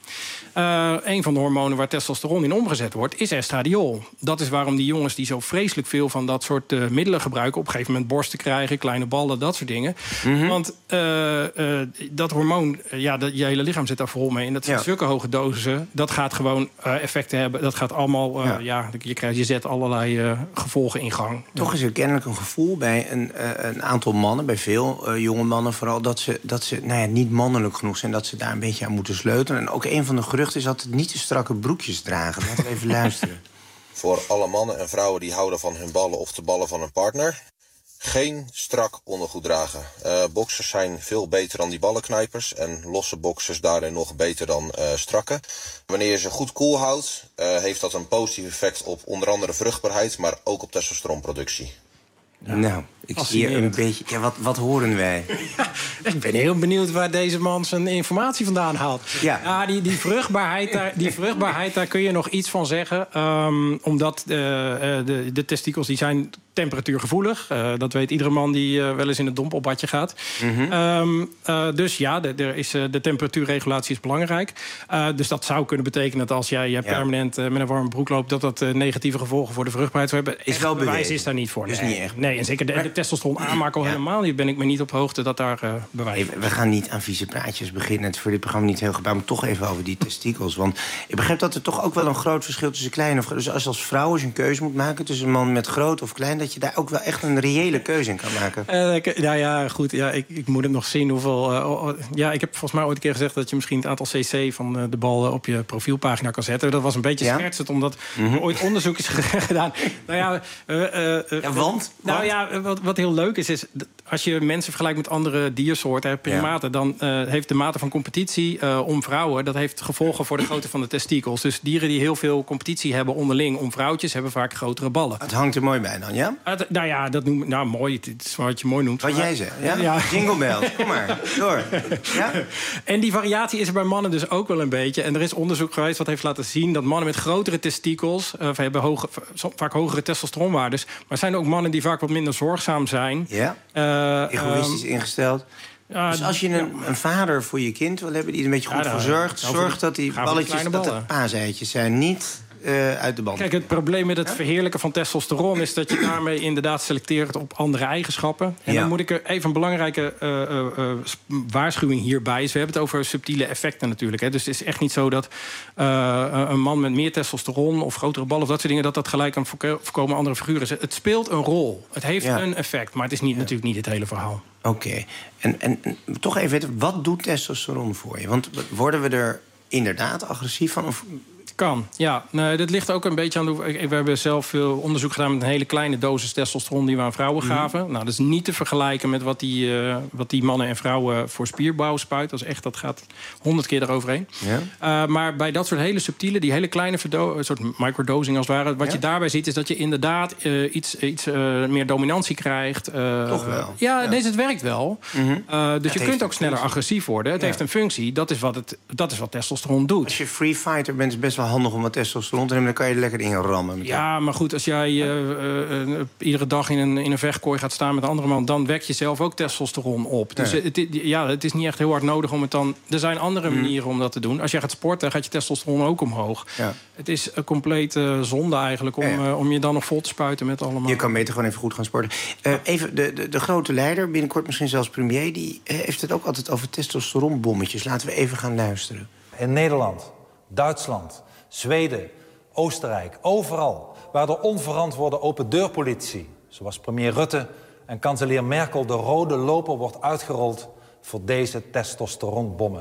Ja. Uh, een van de hormonen waar testosteron in omgezet wordt, is estradiol. Dat is waarom die jongens die zo vreselijk veel van dat soort uh, middelen gebruiken, op een gegeven moment borsten krijgen, kleine ballen, dat soort dingen. Mm-hmm. Want uh, uh, dat hormoon, uh, ja, dat, je hele lichaam zit daar vol mee. En dat zijn ja. zulke hoge dosissen, dat gaat gewoon uh, effecten hebben. Dat gaat allemaal, uh, ja. ja, je, krijgt, je zet allerlei uh, gevolgen in gang. Toch is er kennelijk een gevoel bij een, uh, een aantal mannen, bij veel uh, jonge mannen vooral, dat ze, dat ze nou ja, niet mannelijk genoeg zijn, dat ze daar een beetje aan moeten sleutelen. En ook een van de geruchten is dat het niet te strakke broekjes dragen. Laten we even luisteren. Voor alle mannen en vrouwen die houden van hun ballen of de ballen van hun partner. Geen strak ondergoed dragen. Uh, boxers zijn veel beter dan die ballenknijpers en losse boxers daarin nog beter dan uh, strakke. Wanneer je ze goed koel houdt, uh, heeft dat een positief effect op onder andere vruchtbaarheid, maar ook op testosteronproductie. Ja. Nou, ik zie hier een beetje... Ja, wat, wat horen wij? Ja, ik ben heel benieuwd waar deze man zijn informatie vandaan haalt. Ja, ja die, die, vruchtbaarheid, daar, die vruchtbaarheid, daar kun je nog iets van zeggen. Um, omdat uh, de, de testikels die zijn temperatuurgevoelig. Uh, dat weet iedere man die uh, wel eens in het dompelbadje gaat. Mm-hmm. um, uh, dus ja, de, de, is, uh, de temperatuurregulatie is belangrijk. Uh, dus dat zou kunnen betekenen dat als jij uh, permanent uh, met een warme broek loopt, dat dat uh, negatieve gevolgen voor de vruchtbaarheid zou hebben. Is wel bewijs is daar niet voor. Dus nee. niet echt. Nee, en zeker de, de testosteron aanmaken al ja. helemaal niet. Ben ik me niet op hoogte dat daar uh, bewijs is. We gaan niet aan vieze praatjes beginnen. Het is voor dit programma niet heel gebaar, maar toch even over die testikels. Want ik begrijp dat er toch ook wel een groot verschil tussen klein of groot. Dus als je als vrouw eens een keuze moet maken tussen een man met groot of klein, dat je daar ook wel echt een reële keuze in kan maken. Uh, ik, nou ja, goed. Ja, ik, ik moet het nog zien hoeveel... Uh, oh, ja, ik heb volgens mij ooit een keer gezegd dat je misschien het aantal cc van uh, de bal uh, op je profielpagina kan zetten. Dat was een beetje ja? schertsend, omdat mm-hmm. er ooit onderzoek is gedaan. Nou ja, uh, uh, uh, ja, want? Nou want? ja, wat, wat heel leuk is, is als je mensen vergelijkt met andere diersoorten, primaten, ja. dan uh, heeft de mate van competitie uh, om vrouwen, dat heeft gevolgen voor de grootte van de testikels. Dus dieren die heel veel competitie hebben onderling om vrouwtjes, hebben vaak grotere ballen. Het hangt er mooi bij dan, ja? Uh, d- nou ja, dat noem, nou mooi, het is wat je mooi noemt. Wat maar, jij zegt, ja? ja. Jingle bells, kom maar, door. Ja? En die variatie is er bij mannen dus ook wel een beetje. En er is onderzoek geweest wat heeft laten zien dat mannen met grotere testikels uh, hebben hoge, vaak hogere testosteronwaardes. Maar er zijn ook mannen die vaak wat minder zorgzaam zijn. Ja, uh, egoïstisch um, ingesteld. Uh, dus als je een, ja. een vader voor je kind wil hebben die er een beetje goed ja, voor zorgt, nou, zorg dat die balletjes, dat het paaseitjes zijn, niet uh, uit de band. Kijk, het probleem met het ja? verheerlijken van testosteron is dat je daarmee inderdaad selecteert op andere eigenschappen. En ja. dan moet ik er even een belangrijke uh, uh, uh, waarschuwing hierbij is. We hebben het over subtiele effecten natuurlijk. Hè. Dus het is echt niet zo dat uh, een man met meer testosteron of grotere ballen of dat soort dingen, dat dat gelijk een voorkomen andere figuur is. Het speelt een rol. Het heeft ja. een effect, maar het is niet, ja. natuurlijk niet het hele verhaal. Oké. Okay. En, en, en toch even weten, wat doet testosteron voor je? Want worden we er inderdaad agressief van? Of kan, ja. Nee, dat ligt ook een beetje aan de... We hebben zelf veel onderzoek gedaan met een hele kleine dosis testosteron die we aan vrouwen gaven. Mm. Nou, dat is niet te vergelijken met wat die, uh, wat die mannen en vrouwen voor spierbouw spuiten. Dat is echt, dat gaat honderd keer eroverheen. Ja. Uh, maar bij dat soort hele subtiele, die hele kleine verdo- een soort microdosing als het ware, wat ja? je daarbij ziet is dat je inderdaad uh, iets, iets uh, meer dominantie krijgt. Uh, Toch wel? Ja, ja. Nee, het werkt wel. Mm-hmm. Uh, dus het je kunt ook sneller functie. agressief worden. Het ja. heeft een functie. Dat is, wat het, dat is wat testosteron doet. Als je free fighter bent, is het best wel handig om wat testosteron te nemen, dan kan je er lekker in rammen. Ja, maar goed, als jij uh, uh, uh, iedere dag in een, in een vechtkooi gaat staan met een andere man, dan wek je zelf ook testosteron op. Dus nee. het, ja, het is niet echt heel hard nodig om het dan... Er zijn andere manieren mm. om dat te doen. Als jij gaat sporten, gaat je testosteron ook omhoog. Ja. Het is een complete zonde eigenlijk om, ja, ja. Uh, om je dan nog vol te spuiten met allemaal... Je kan beter gewoon even goed gaan sporten. Uh, even, de, de, de grote leider, binnenkort misschien zelfs premier, die heeft het ook altijd over testosteronbommetjes. Laten we even gaan luisteren. In Nederland, Duitsland, Zweden, Oostenrijk, overal waar de onverantwoorde opendeurpolitie, zoals premier Rutte en kanselier Merkel, de rode loper wordt uitgerold voor deze testosteronbommen.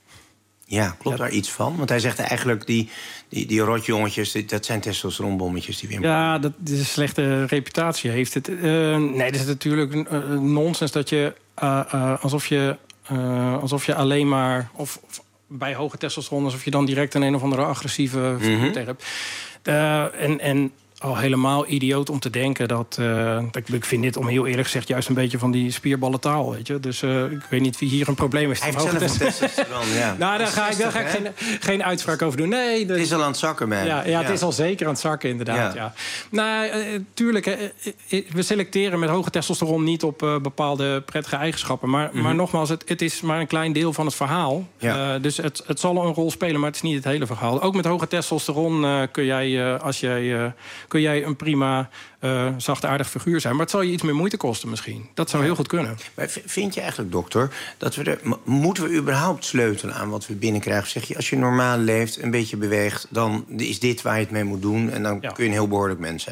Ja, klopt daar iets van? Want hij zegt eigenlijk, die, die, die rotjongetjes, dat zijn testosteronbommetjes die we in... Ja, dat is een slechte reputatie heeft het. Uh, nee, dat is natuurlijk uh, nonsens dat je uh, uh, alsof je, uh, alsof je alleen maar... Of, of, bij hoge testosteron, alsof je dan direct een een of andere agressieve mm-hmm. tegen hebt. Uh, en, en al helemaal idioot om te denken dat... Uh, dat... Ik vind dit, om heel eerlijk gezegd, juist een beetje van die spierballentaal, weet je. Dus uh, ik weet niet wie hier een probleem heeft. Hij heeft zelf een testosteron, ja. Nou, daar ga ik, daar ga ik geen, geen uitspraak over doen. Nee, dus... Het is al aan het zakken, man. Ja, ja, het ja. is al zeker aan het zakken, inderdaad, ja. ja. Nou, uh, tuurlijk, uh, we selecteren met hoge testosteron niet op uh, bepaalde prettige eigenschappen. Maar, mm-hmm. maar nogmaals, het, het is maar een klein deel van het verhaal. Ja. Uh, dus het, het zal een rol spelen, maar het is niet het hele verhaal. Ook met hoge testosteron uh, kun jij, uh, als jij... Uh, kun jij een prima, uh, zachtaardig figuur zijn. Maar het zal je iets meer moeite kosten misschien. Dat zou heel goed kunnen. Maar vind je eigenlijk, dokter, dat we er... Moeten we überhaupt sleutelen aan wat we binnenkrijgen? Zeg je, als je normaal leeft, een beetje beweegt, dan is dit waar je het mee moet doen en dan ja. kun je een heel behoorlijk mens zijn.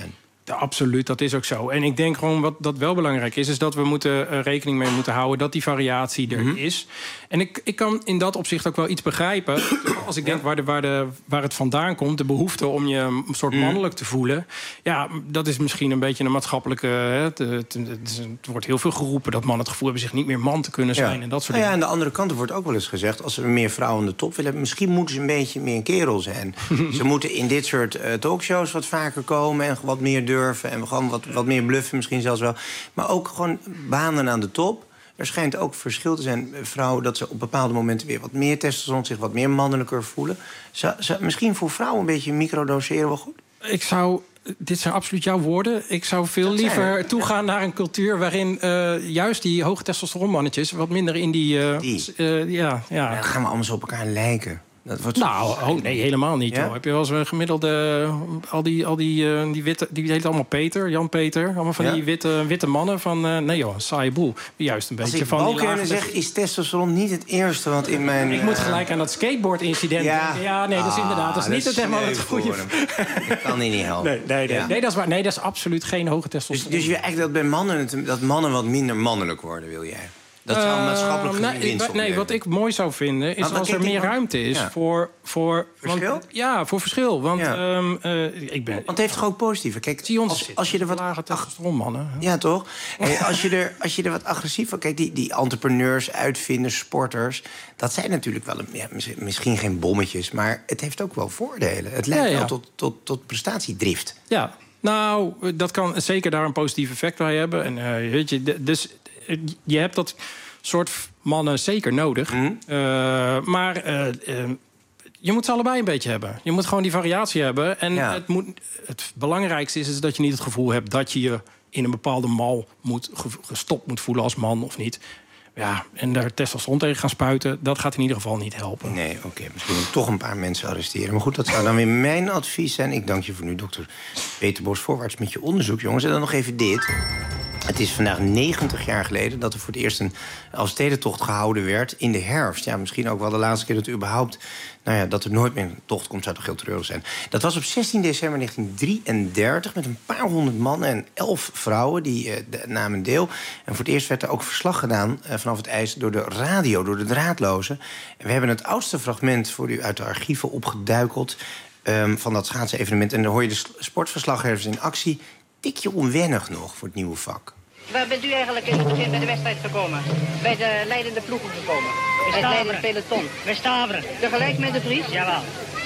Ja, absoluut, dat is ook zo. En ik denk gewoon wat dat wel belangrijk is... is dat we moeten uh, rekening mee moeten houden... dat die variatie er mm-hmm. is. En ik, ik kan in dat opzicht ook wel iets begrijpen. Als ik denk waar, de, waar, de, waar het vandaan komt... de behoefte om je een soort mannelijk te voelen... ja, dat is misschien een beetje een maatschappelijke... Hè, het, het, het, het wordt heel veel geroepen dat mannen het gevoel hebben... zich niet meer man te kunnen zijn ja. en dat soort nou dingen. Ja, aan de andere kant wordt ook wel eens gezegd... als we meer vrouwen aan de top willen... misschien moeten ze een beetje meer een kerel zijn. Ze moeten in dit soort uh, talkshows wat vaker komen... en wat meer durven en gewoon wat, wat meer bluffen misschien zelfs wel. Maar ook gewoon banen aan de top. Er schijnt ook verschil te zijn, vrouwen... dat ze op bepaalde momenten weer wat meer testosteron... zich wat meer mannelijker voelen. Zou, zou misschien voor vrouwen een beetje microdoseren wel goed? Ik zou... Dit zijn absoluut jouw woorden. Ik zou veel dat liever zijn, toegaan ja. naar een cultuur... waarin uh, juist die hoge testosteronmannetjes... wat minder in die... Uh, die. Uh, ja, ja. ja, dan gaan we allemaal zo op elkaar lijken. Dat wordt nou, oh, nee, helemaal niet. Ja? Heb je wel eens een gemiddelde... al die, al die, uh, die witte... die heet allemaal Peter, Jan Peter. Allemaal van ja? die witte, witte mannen van... Uh, nee joh, saaie boel. Juist een beetje van die lage... zeg, is testosteron niet het eerste wat in mijn... Ik uh... moet gelijk aan dat skateboard-incident ja. denken. Ja, nee, dat is inderdaad... dat is niet het helemaal het goede... Ik kan die niet helpen. Nee, nee, nee. Ja. nee, dat is waar. Nee, dat is absoluut geen hoge testosteron. Dus, dus je eigenlijk dat bij mannen... dat mannen wat minder mannelijk worden, wil jij? Dat zou een maatschappelijk uh, nee, winst nee, wat ik mooi zou vinden... is als er meer van... ruimte is ja. voor, voor... Verschil? Want, ja, voor verschil. Want ja. um, uh, ik ben... Want het heeft toch ook positieve... Kijk, zie ons als, als je er wat... lage testosteronmannen. Ja, toch? Hey, als, je er, als je er wat agressiever... Kijk, die, die entrepreneurs, uitvinders, sporters... dat zijn natuurlijk wel... Een, ja, misschien geen bommetjes... maar het heeft ook wel voordelen. Het leidt ja, ja. wel tot, tot, tot prestatiedrift. Ja, nou, dat kan zeker daar een positief effect bij hebben. En uh, weet je, dus... Je hebt dat soort mannen zeker nodig. Mm. Uh, maar uh, uh, je moet ze allebei een beetje hebben. Je moet gewoon die variatie hebben. En ja. het, moet, het belangrijkste is, is dat je niet het gevoel hebt... dat je je in een bepaalde mal moet, gestopt moet voelen als man of niet. Ja, en daar testosteron tegen gaan spuiten... dat gaat in ieder geval niet helpen. Nee, oké. Okay. Misschien moet ik toch een paar mensen arresteren. Maar goed, dat zou dan weer mijn advies zijn. Ik dank je voor nu, dokter Peter Bos-voorwaarts... met je onderzoek, jongens. En dan nog even dit... Het is vandaag negentig jaar geleden dat er voor het eerst een Elfstedentocht gehouden werd in de herfst. Ja, misschien ook wel de laatste keer dat er überhaupt... nou ja, dat er nooit meer een tocht komt, zou toch heel treurig zijn. Dat was op zestien december negentien drieëndertig met een paar honderd mannen en elf vrouwen die uh, de, namen deel. En voor het eerst werd er ook verslag gedaan uh, vanaf het ijs door de radio, door de draadloze. En we hebben het oudste fragment voor u uit de archieven opgeduikeld um, van dat schaatsevenement. En dan hoor je de sportverslaggevers in actie. Tikje onwennig nog voor het nieuwe vak. Waar bent u eigenlijk in het begin bij de wedstrijd gekomen? Bij de leidende ploegen gekomen? Bij het leidende peloton? Bij Staveren. Tegelijk met de Vries? Jawel.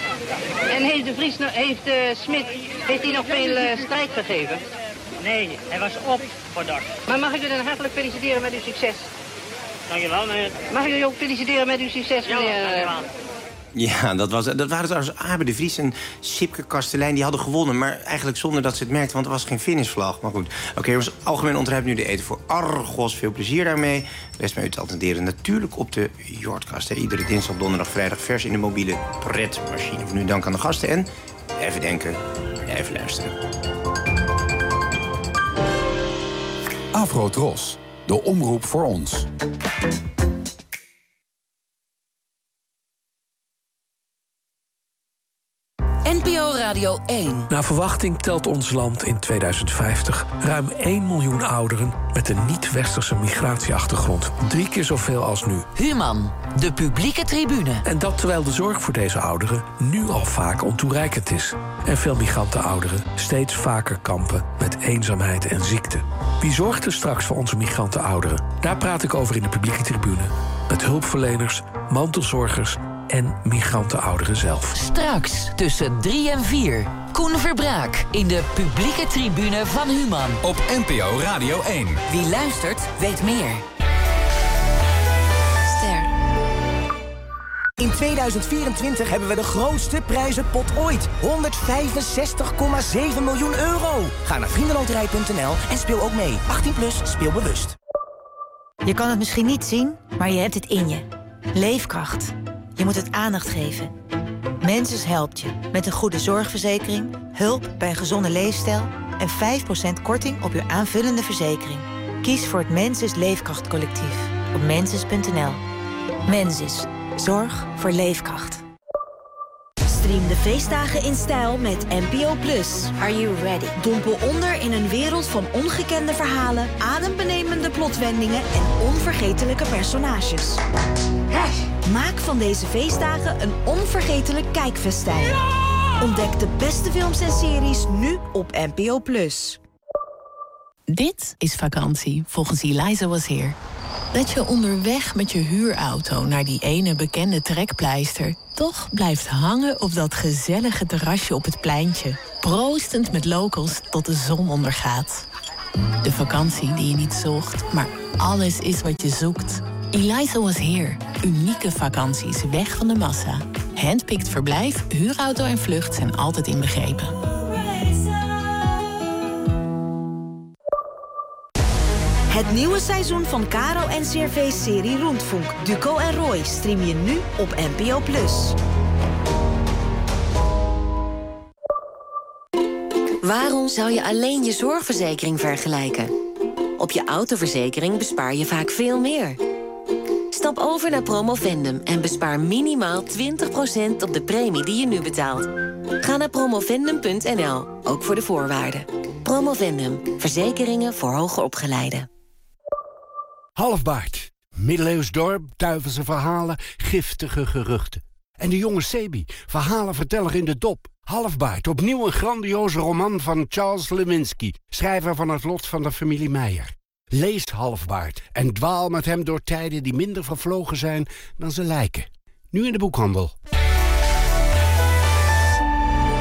En heeft de Vries, heeft uh, Smit, heeft hij nog veel uh, strijd gegeven? Nee, hij was op voor dat. Maar mag ik u dan hartelijk feliciteren met uw succes? Dankjewel, meneer. Mag ik u ook feliciteren met uw succes, meneer? Ja, dankjewel. Ja, dat, was, dat waren trouwens Abe de Vries en Sipke Kastelein. Die hadden gewonnen, maar eigenlijk zonder dat ze het merkten... want er was geen finishvlag. Maar goed, oké, okay, jongens, algemeen ontrijpt nu de eten voor Argos. Veel plezier daarmee. Rest mij u te attenderen natuurlijk op de Jordkast. Hè. Iedere dinsdag, donderdag, vrijdag vers in de mobiele pretmachine. Voor nu dank aan de gasten en even denken, even luisteren. Afro Tros, de omroep voor ons. N P O Radio één. Naar verwachting telt ons land in tweeduizend vijftig ruim één miljoen ouderen met een niet-westerse migratieachtergrond. Drie keer zoveel als nu. Human, de publieke tribune. En dat terwijl de zorg voor deze ouderen nu al vaak ontoereikend is. En veel migrantenouderen steeds vaker kampen met eenzaamheid en ziekte. Wie zorgt er straks voor onze migrantenouderen? Daar praat ik over in de publieke tribune. Met hulpverleners, mantelzorgers en migrantenouderen zelf. Straks tussen drie en vier. Koen Verbraak in de publieke tribune van Human. Op N P O Radio één. Wie luistert, weet meer. Ster. In tweeduizend vierentwintig hebben we de grootste prijzenpot ooit. honderdvijfenzestig komma zeven miljoen euro. Ga naar vriendenloterij punt n l en speel ook mee. achttien plus, speel bewust. Je kan het misschien niet zien, maar je hebt het in je. Leefkracht. Je moet het aandacht geven. Mensis helpt je met een goede zorgverzekering, hulp bij een gezonde leefstijl en vijf procent korting op je aanvullende verzekering. Kies voor het Mensis Leefkrachtcollectief op mensis punt n l. Mensis. Zorg voor leefkracht. Stream de feestdagen in stijl met N P O Plus. Are you ready? Dompel onder in een wereld van ongekende verhalen, adembenemende plotwendingen en onvergetelijke personages. Maak van deze feestdagen een onvergetelijk kijkfestijn. Ontdek de beste films en series nu op N P O Plus. Dit is vakantie, volgens Eliza Was Here. Dat je onderweg met je huurauto naar die ene bekende trekpleister toch blijft hangen op dat gezellige terrasje op het pleintje, proostend met locals tot de zon ondergaat. De vakantie die je niet zocht, maar alles is wat je zoekt. Eliza Was Here. Unieke vakanties weg van de massa. Handpicked verblijf, huurauto en vlucht zijn altijd inbegrepen. Het nieuwe seizoen van Caro en C R V-serie Rundfunk, Duco en Roy stream je nu op N P O Plus. Waarom zou je alleen je zorgverzekering vergelijken? Op je autoverzekering bespaar je vaak veel meer. Stap over naar Promovendum en bespaar minimaal twintig procent op de premie die je nu betaalt. Ga naar promovendum punt n l, ook voor de voorwaarden. Promovendum, verzekeringen voor hoger opgeleiden. Halfbaard. Middeleeuws dorp, duivelse verhalen, giftige geruchten. En de jonge Sebi, verhalenverteller in de dop. Halfbaard, opnieuw een grandioze roman van Charles Lewinsky, schrijver van Het lot van de familie Meijer. Lees Halfbaard en dwaal met hem door tijden die minder vervlogen zijn dan ze lijken. Nu in de boekhandel.